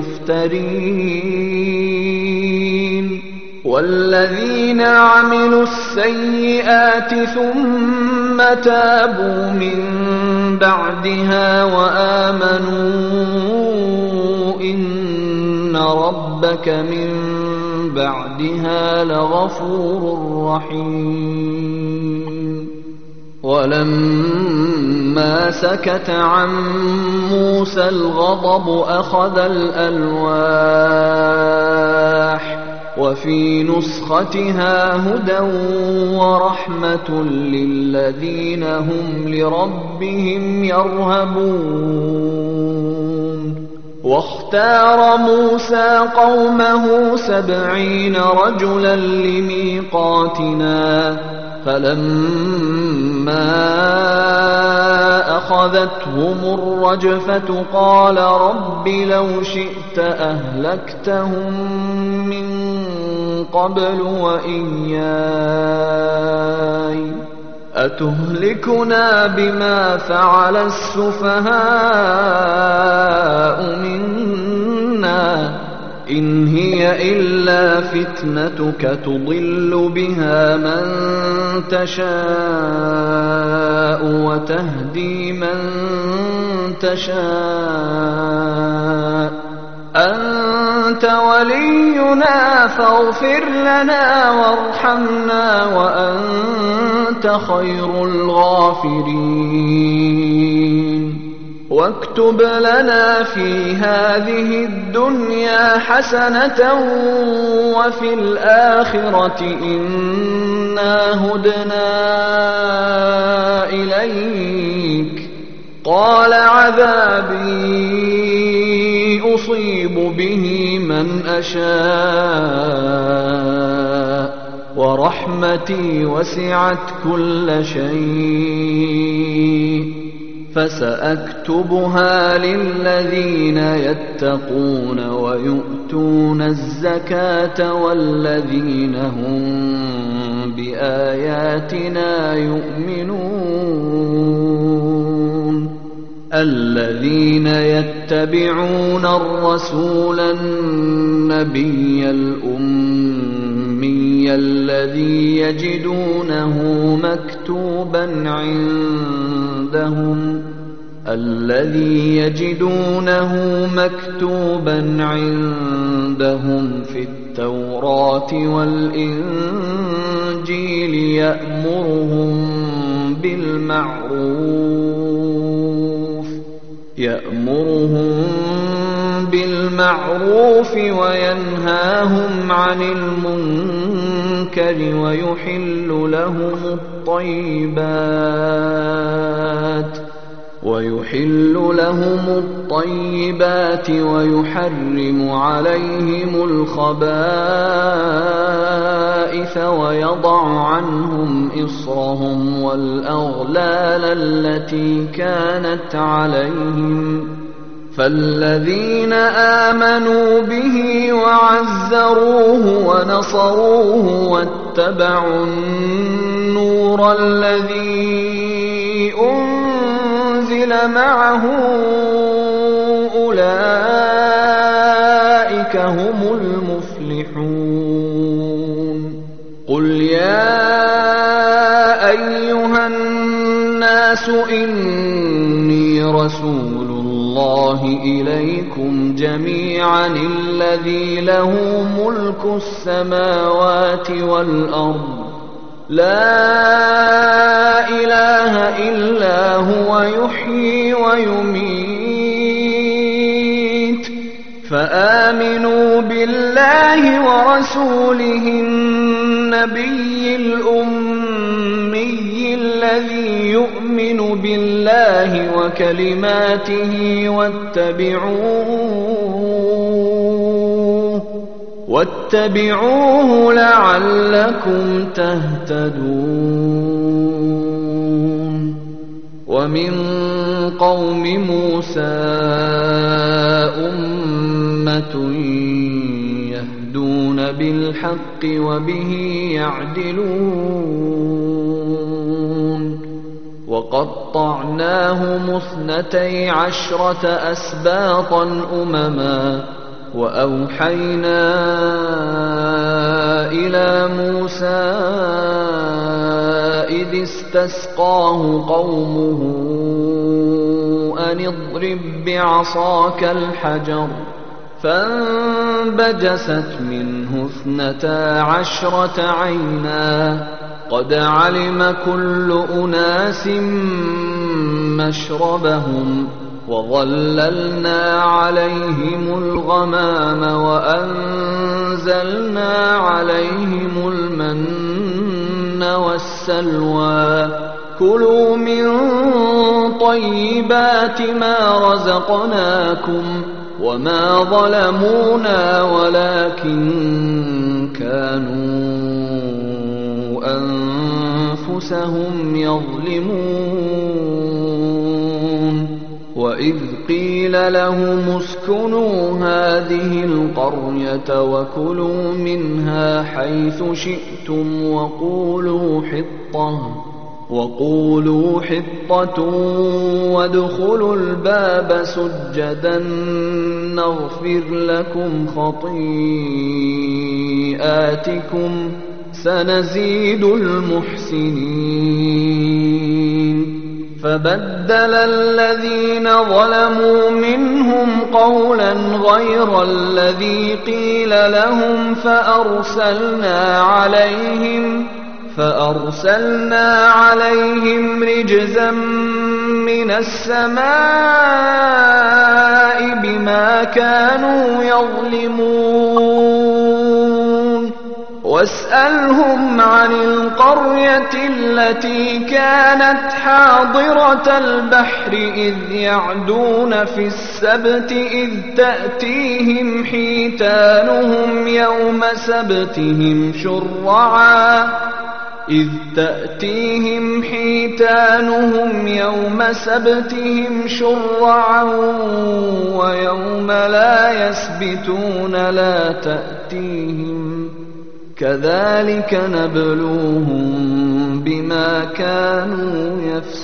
المفترين والذين عملوا السيئات ثم تابوا من بعدها وآمنوا إن ربك من بعدها لغفور رحيم ولما سكت عن موسى الغضب أخذ الألواح وفي نسختها هدى ورحمة للذين هم لربهم يرهبون واختار موسى قومه 70 رجلا لميقاتنا فلما أخذتهم الرجفة قال رب لو شئت أهلكتهم من قبل وإياي أتهلكنا بما فعل السفهاء منا إن هي إلا فتنتك تضل بها من تشاء وتهدي من تشاء أنت ولينا فاغفر لنا وارحمنا وأنت خير الغافرين واكتب لنا في هذه الدنيا حسنة وفي الآخرة إنا هدنا إليك قال عذابي أصيب به من أشاء ورحمتي وسعت كل شيء فسأكتبها للذين يتقون ويؤتون الزكاة والذين هم بآياتنا يؤمنون الذين يتبعون الرسول النبي الأمي الذي يجدونه مكتوبا عندهم في التوراة والإنجيل يأمرهم بالمعروف وينهاهم عن المنكر ويحل لهم الطيبات ويحرم عليهم الخبائث ويضع عنهم إصرهم والأغلال التي كانت عليهم فالذين آمنوا به وعزروه ونصروه واتبعوا النور الذي أنزل معه أولئك هم المفلحون قل يا أيها الناس إني رسول الله إليكم جميعا الذي له ملك السماوات والأرض لا إله إلا هو يحيي ويميت فآمنوا بالله ورسوله النبي الأمي الذي يؤمن بالله وكلماته واتبعوه لعلكم تهتدون ومن قوم موسى أمة يهدون بالحق وبه يعدلون وقطعناهم 12 أسباطا أمما وأوحينا إلى موسى إذ استسقاه قومه أن اضرب بعصاك الحجر فانبجست منه 12 عينا قد علم كل أناس مشربهم وظللنا عليهم الغمام وأنزلنا عليهم المن والسلوى كلوا من طيبات ما رزقناكم وما ظلمونا ولكن كانوا أنفسهم يظلمون وإذ قيل لهم اسكنوا هذه القرية وكلوا منها حيث شئتم وقولوا حطة وادخلوا الباب سجدا نغفر لكم خطيئاتكم سنزيد المحسنين فبدل الذين ظلموا منهم قولا غير الذي قيل لهم فأرسلنا عليهم رجزا من السماء بما كانوا يظلمون واسألهم عن القرية التي كانت حاضرة البحر إذ يعدون في السبت إذ تأتيهم حيتانهم يوم سبتهم شرعا ويوم لا يسبتون لا تأتيهم كذلك نبلوهم بما كانوا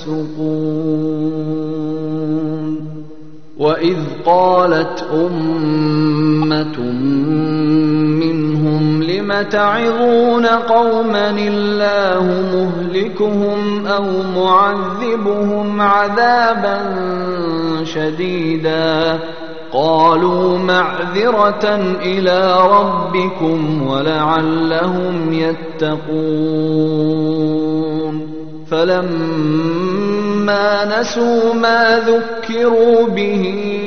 يفسقون وإذ قالت أمة منهم لم تعظون قوما الله مهلكهم أو معذبهم عذابا شديدا قالوا معذرة إلى ربكم ولعلهم يتقون فلما نسوا ما ذكروا به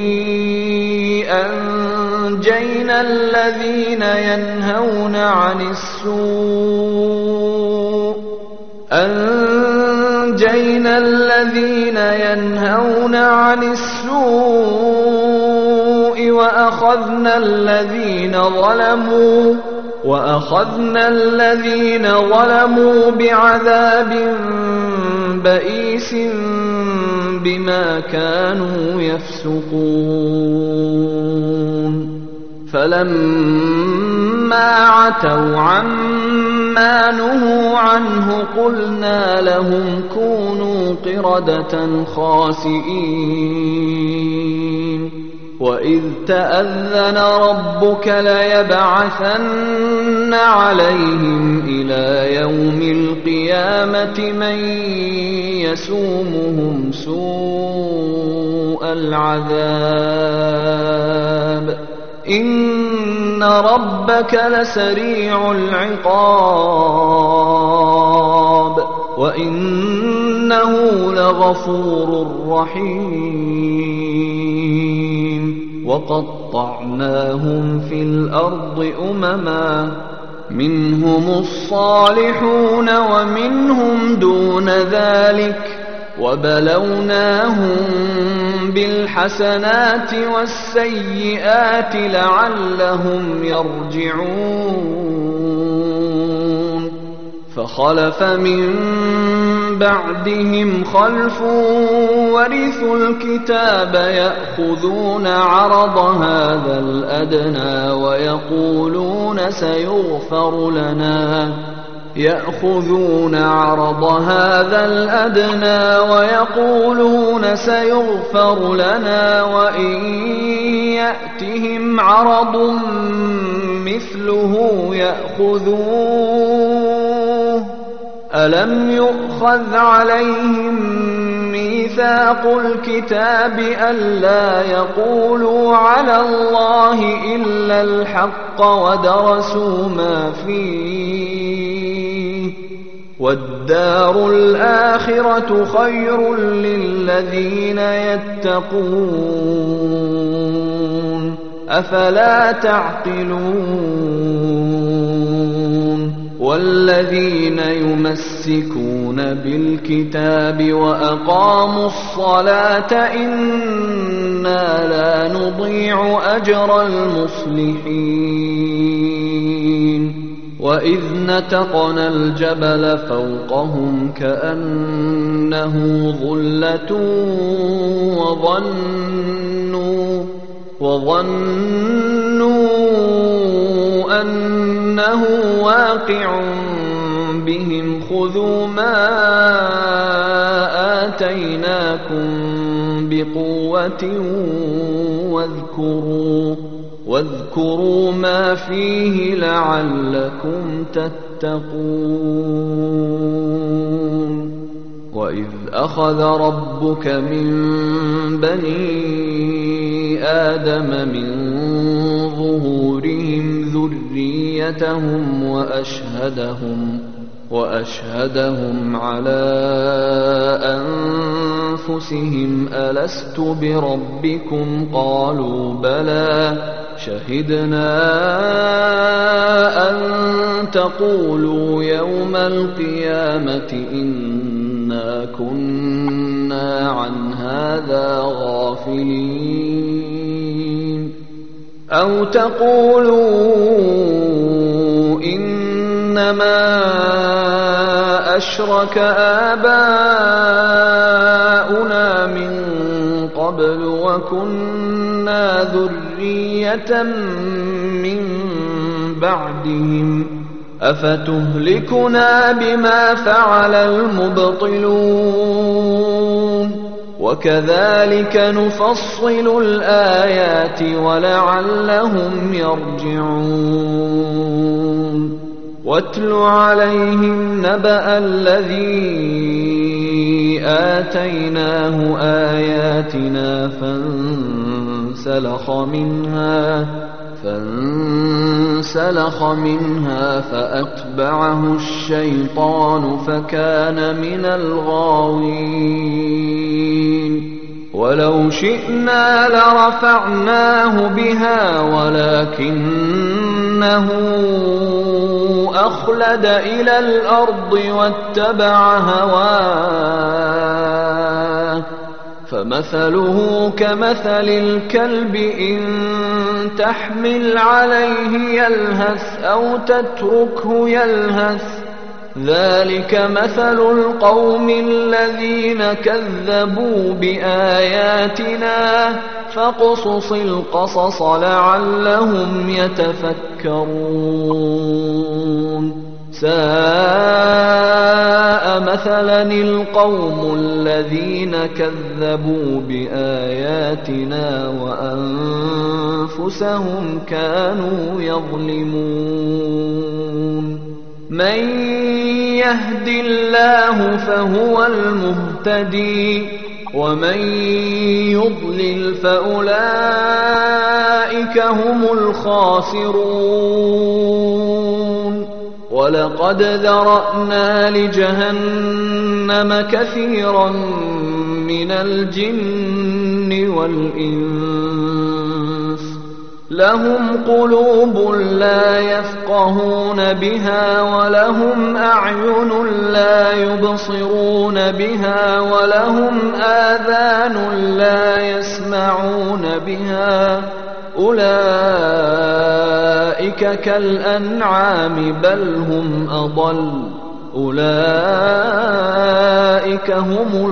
أنجينا الذين ينهون عن السوء وأخذنا الذين ظلموا بعذاب بئيس بما كانوا يفسقون فلما عتوا عما نهوا عنه قلنا لهم كونوا قردة خاسئين وإذ تأذن ربك ليبعثن عليهم إلى يوم القيامة من يسومهم سوء العذاب إن ربك لسريع العقاب وإنه لغفور رحيم وقطعناهم في الأرض أمما منهم الصالحون ومنهم دون ذلك وبلوناهم بالحسنات والسيئات لعلهم يرجعون فخلف من بعدهم خلف ورثوا الكتاب يأخذون عرض هذا الأدنى ويقولون سيغفر لنا وإن يأتهم عرض مثله يأخذوه ألم يؤخذ عليهم ميثاق الكتاب ألا يقولوا على الله إلا الحق ودرسوا ما فيه والدار الآخرة خير للذين يتقون أفلا تعقلون والذين يمسكون بالكتاب وأقاموا الصلاة إنا لا نضيع أجر المصلحين وإذ نتقنا الجبل فوقهم كأنه ظلة وظنوا أنه واقع بهم خذوا ما آتيناكم بقوة واذكروا ما فيه لعلكم تتقون وإذ أخذ ربك من بني آدم من ظهورهم ذريتهم وأشهدهم على أنفسهم ألست بربكم قالوا بلى شهدنا أن تقولوا يوم القيامة إنا كنا عن هذا غافلين أو تقولوا إنما أشرك آباؤنا من قبل وكنا ذرية من بعدهم أفتهلكنا بما فعل المبطلون وكذلك نفصل الآيات ولعلهم يرجعون واتل عليهم نبأ الذي آتيناه آياتنا فانسلخ منها فأتبعه الشيطان فكان من الغاوين ولو شئنا لرفعناه بها ولكنه أخلد إلى الأرض واتبع هواه فمثله كمثل الكلب إن تحمل عليه يلهث أو تتركه يلهث ذلك مثل القوم الذين كذبوا بآياتنا فاقصص القصص لعلهم يتفكرون ساء مثلا القوم الذين كذبوا بآياتنا وأنفسهم كانوا يظلمون من يهد الله فهو المهتدي ومن يضلل فأولئك هم الخاسرون ولقد ذرأنا لجهنم كثيرا من الجن والإنس لهم قلوب لا يفقهون بها ولهم أعين لا يبصرون بها ولهم آذان لا يسمعون بها أولئك كالأنعام بل هم أضل أولئك هم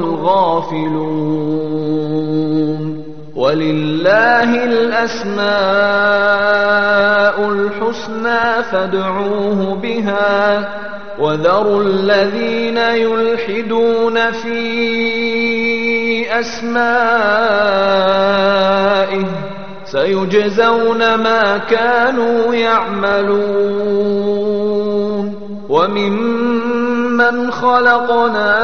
الغافلون ولله الأسماء الحسنى فادعوه بها وذروا الذين يلحدون في أسمائه سيجزون ما كانوا يعملون وممن خلقنا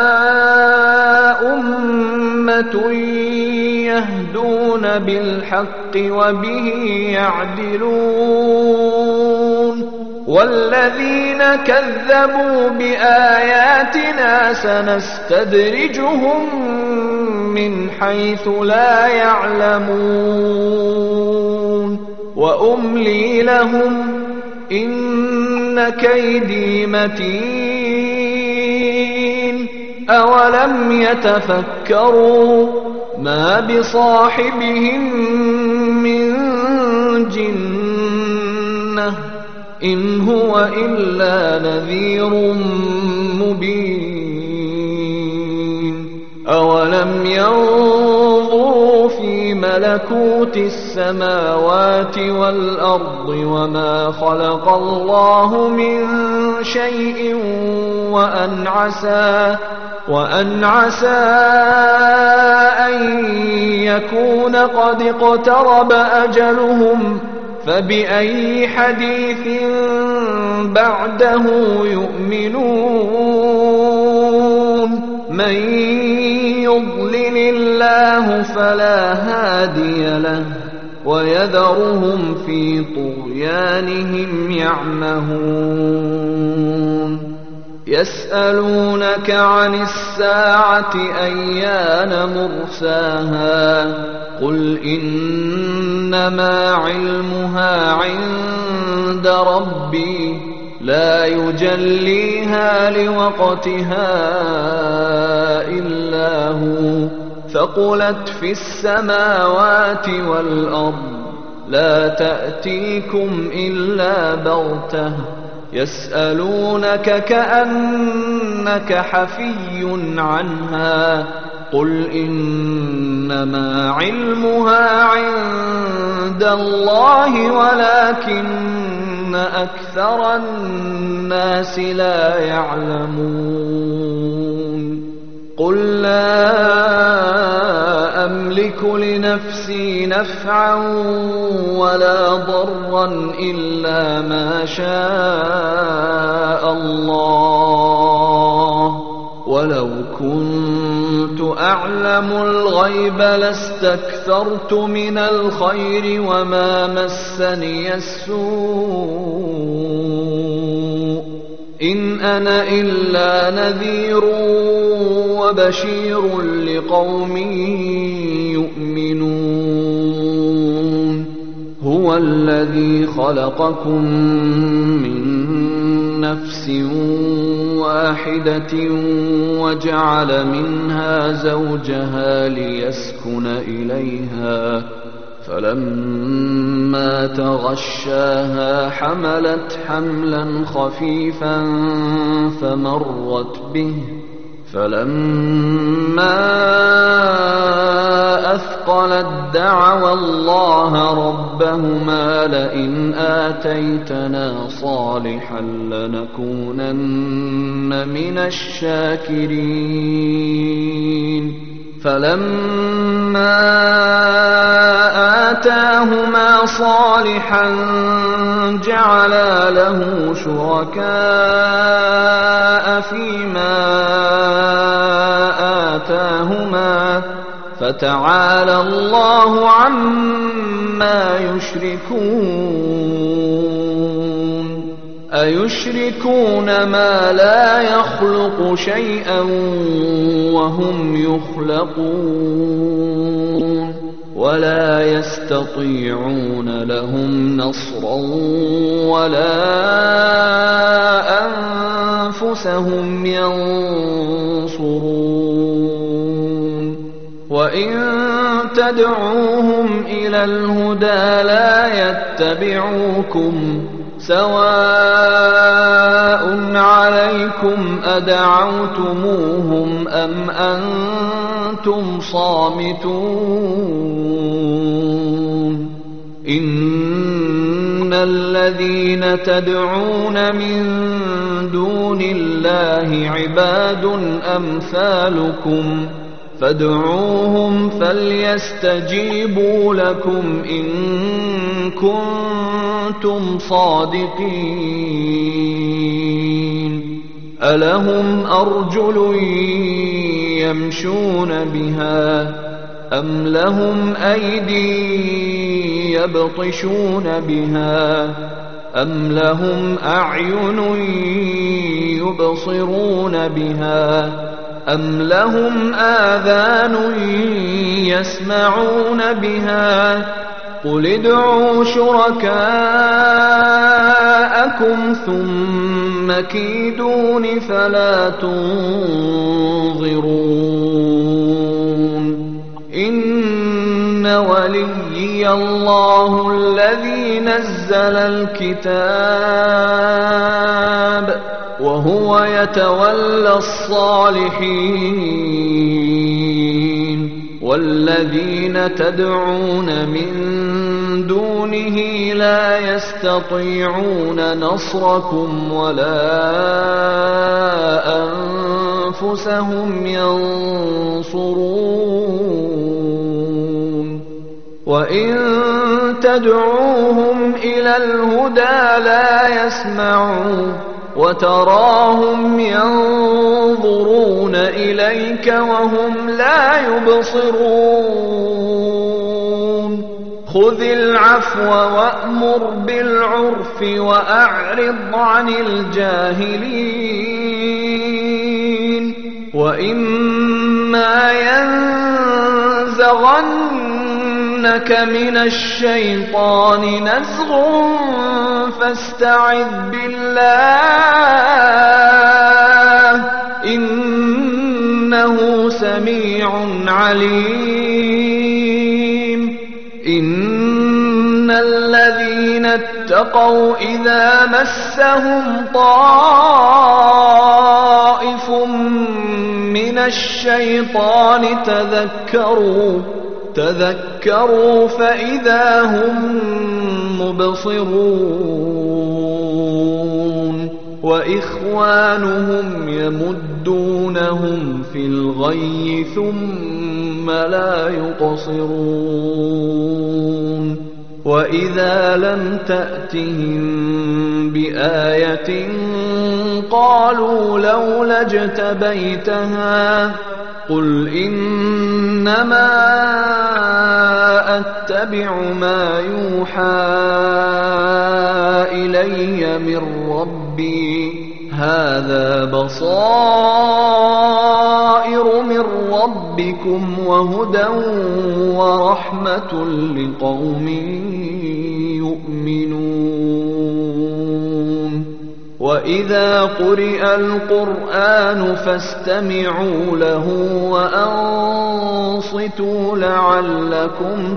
أمة يهدون بالحق وبه يعدلون والذين كذبوا بآياتنا سنستدرجهم من حيث لا يعلمون وأملي لهم إن كيدي متين أولم يتفكروا ما بصاحبهم من جنة إن هو إلا نذير مبين أولم ينظروا في ملكوت السماوات والأرض وما خلق الله من شيء وأن عسى أن يكون قد اقترب أجلهم فبأي حديث بعده يؤمنون من يضلل الله فلا هادي له ويذرهم في طغيانهم يعمهون يسألونك عن الساعة أيان مرساها قل إنما علمها عند ربي لا يجليها لوقتها إلا هو ثقلت في السماوات والأرض لا تأتيكم إلا بغتة يسألونك كأنك حفي عنها قل إنما علمها عند الله ولكن أكثر الناس لا يعلمون قل لا أملك لنفسي نفعا ولا ضرا إلا ما شاء الله ولو كنت أعلم الغيب لاستكثرت من الخير وما مسني السوء إن أنا إلا نذير وبشير لقوم يؤمنون هو الذي خلقكم من نفس واحدة وجعل منها زوجها ليسكن إليها فلما تغشاها حملت حملا خفيفا فمرت به فلما أثقلت دعوا الله ربهما لئن آتيتنا صالحا لنكونن من الشاكرين فلما آتاهما صالحا جعلا له شركاء فيما آتاهما فتعالى الله عما يشركون أيشركون ما لا يخلق شيئا وهم يخلقون ولا يستطيعون لهم نصرا ولا أنفسهم ينصرون وإن تدعوهم إلى الهدى لا يتبعوكم سواء عليكم أدعوتموهم أم أنتم صامتون إن الذين تدعون من دون الله عباد أمثالكم فادعوهم فليستجيبوا لكم إن كنتم صادقين ألهم أرجل يمشون بها أم لهم أيدي يبطشون بها أم لهم أعين يبصرون بها أم لهم آذان يسمعون بها قل ادعوا شركاءكم ثم كيدون فلا تنظرون إن وليي الله الذي نزل الكتاب وهو يتولى الصالحين والذين تدعون من دونه لا يستطيعون نصركم ولا أنفسهم ينصرون وإن تدعوهم إلى الهدى لا يسمعون وتراهم ينظرون إليك وهم لا يبصرون خذ العفو وأمر بالعرف وأعرض عن الجاهلين وإما ينزغنك من الشيطان نزغ فاستعذ بالله إنه سميع عليم إن الذين اتقوا إذا مسهم طائف من الشيطان تذكروا فإذا هم مبصرون وإخوانهم يمدونهم في الغي ثم لا يقصرون وإذا لم تأتهم بآية قالوا لولا اجتبيتها قل إنما أتبع ما يوحى إلي من ربي هذا بصائر من ربكم وهدى ورحمة لقوم يؤمنون وإذا قرئ القرآن فاستمعوا له وأنصتوا لعلكم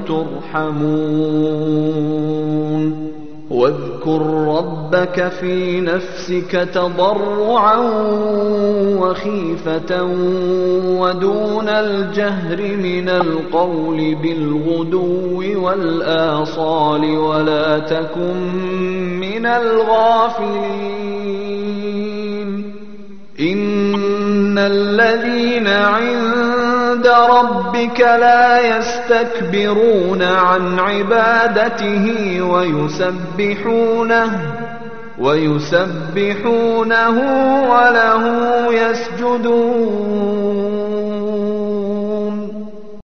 ترحمون واذكر ربك في نفسك تضرعا وخيفة ودون الجهر من القول بالغدو والآصال ولا تكن من الغافلين إن الذين عند ربك لا يستكبرون عن عبادته ويسبحونه وله يسجدون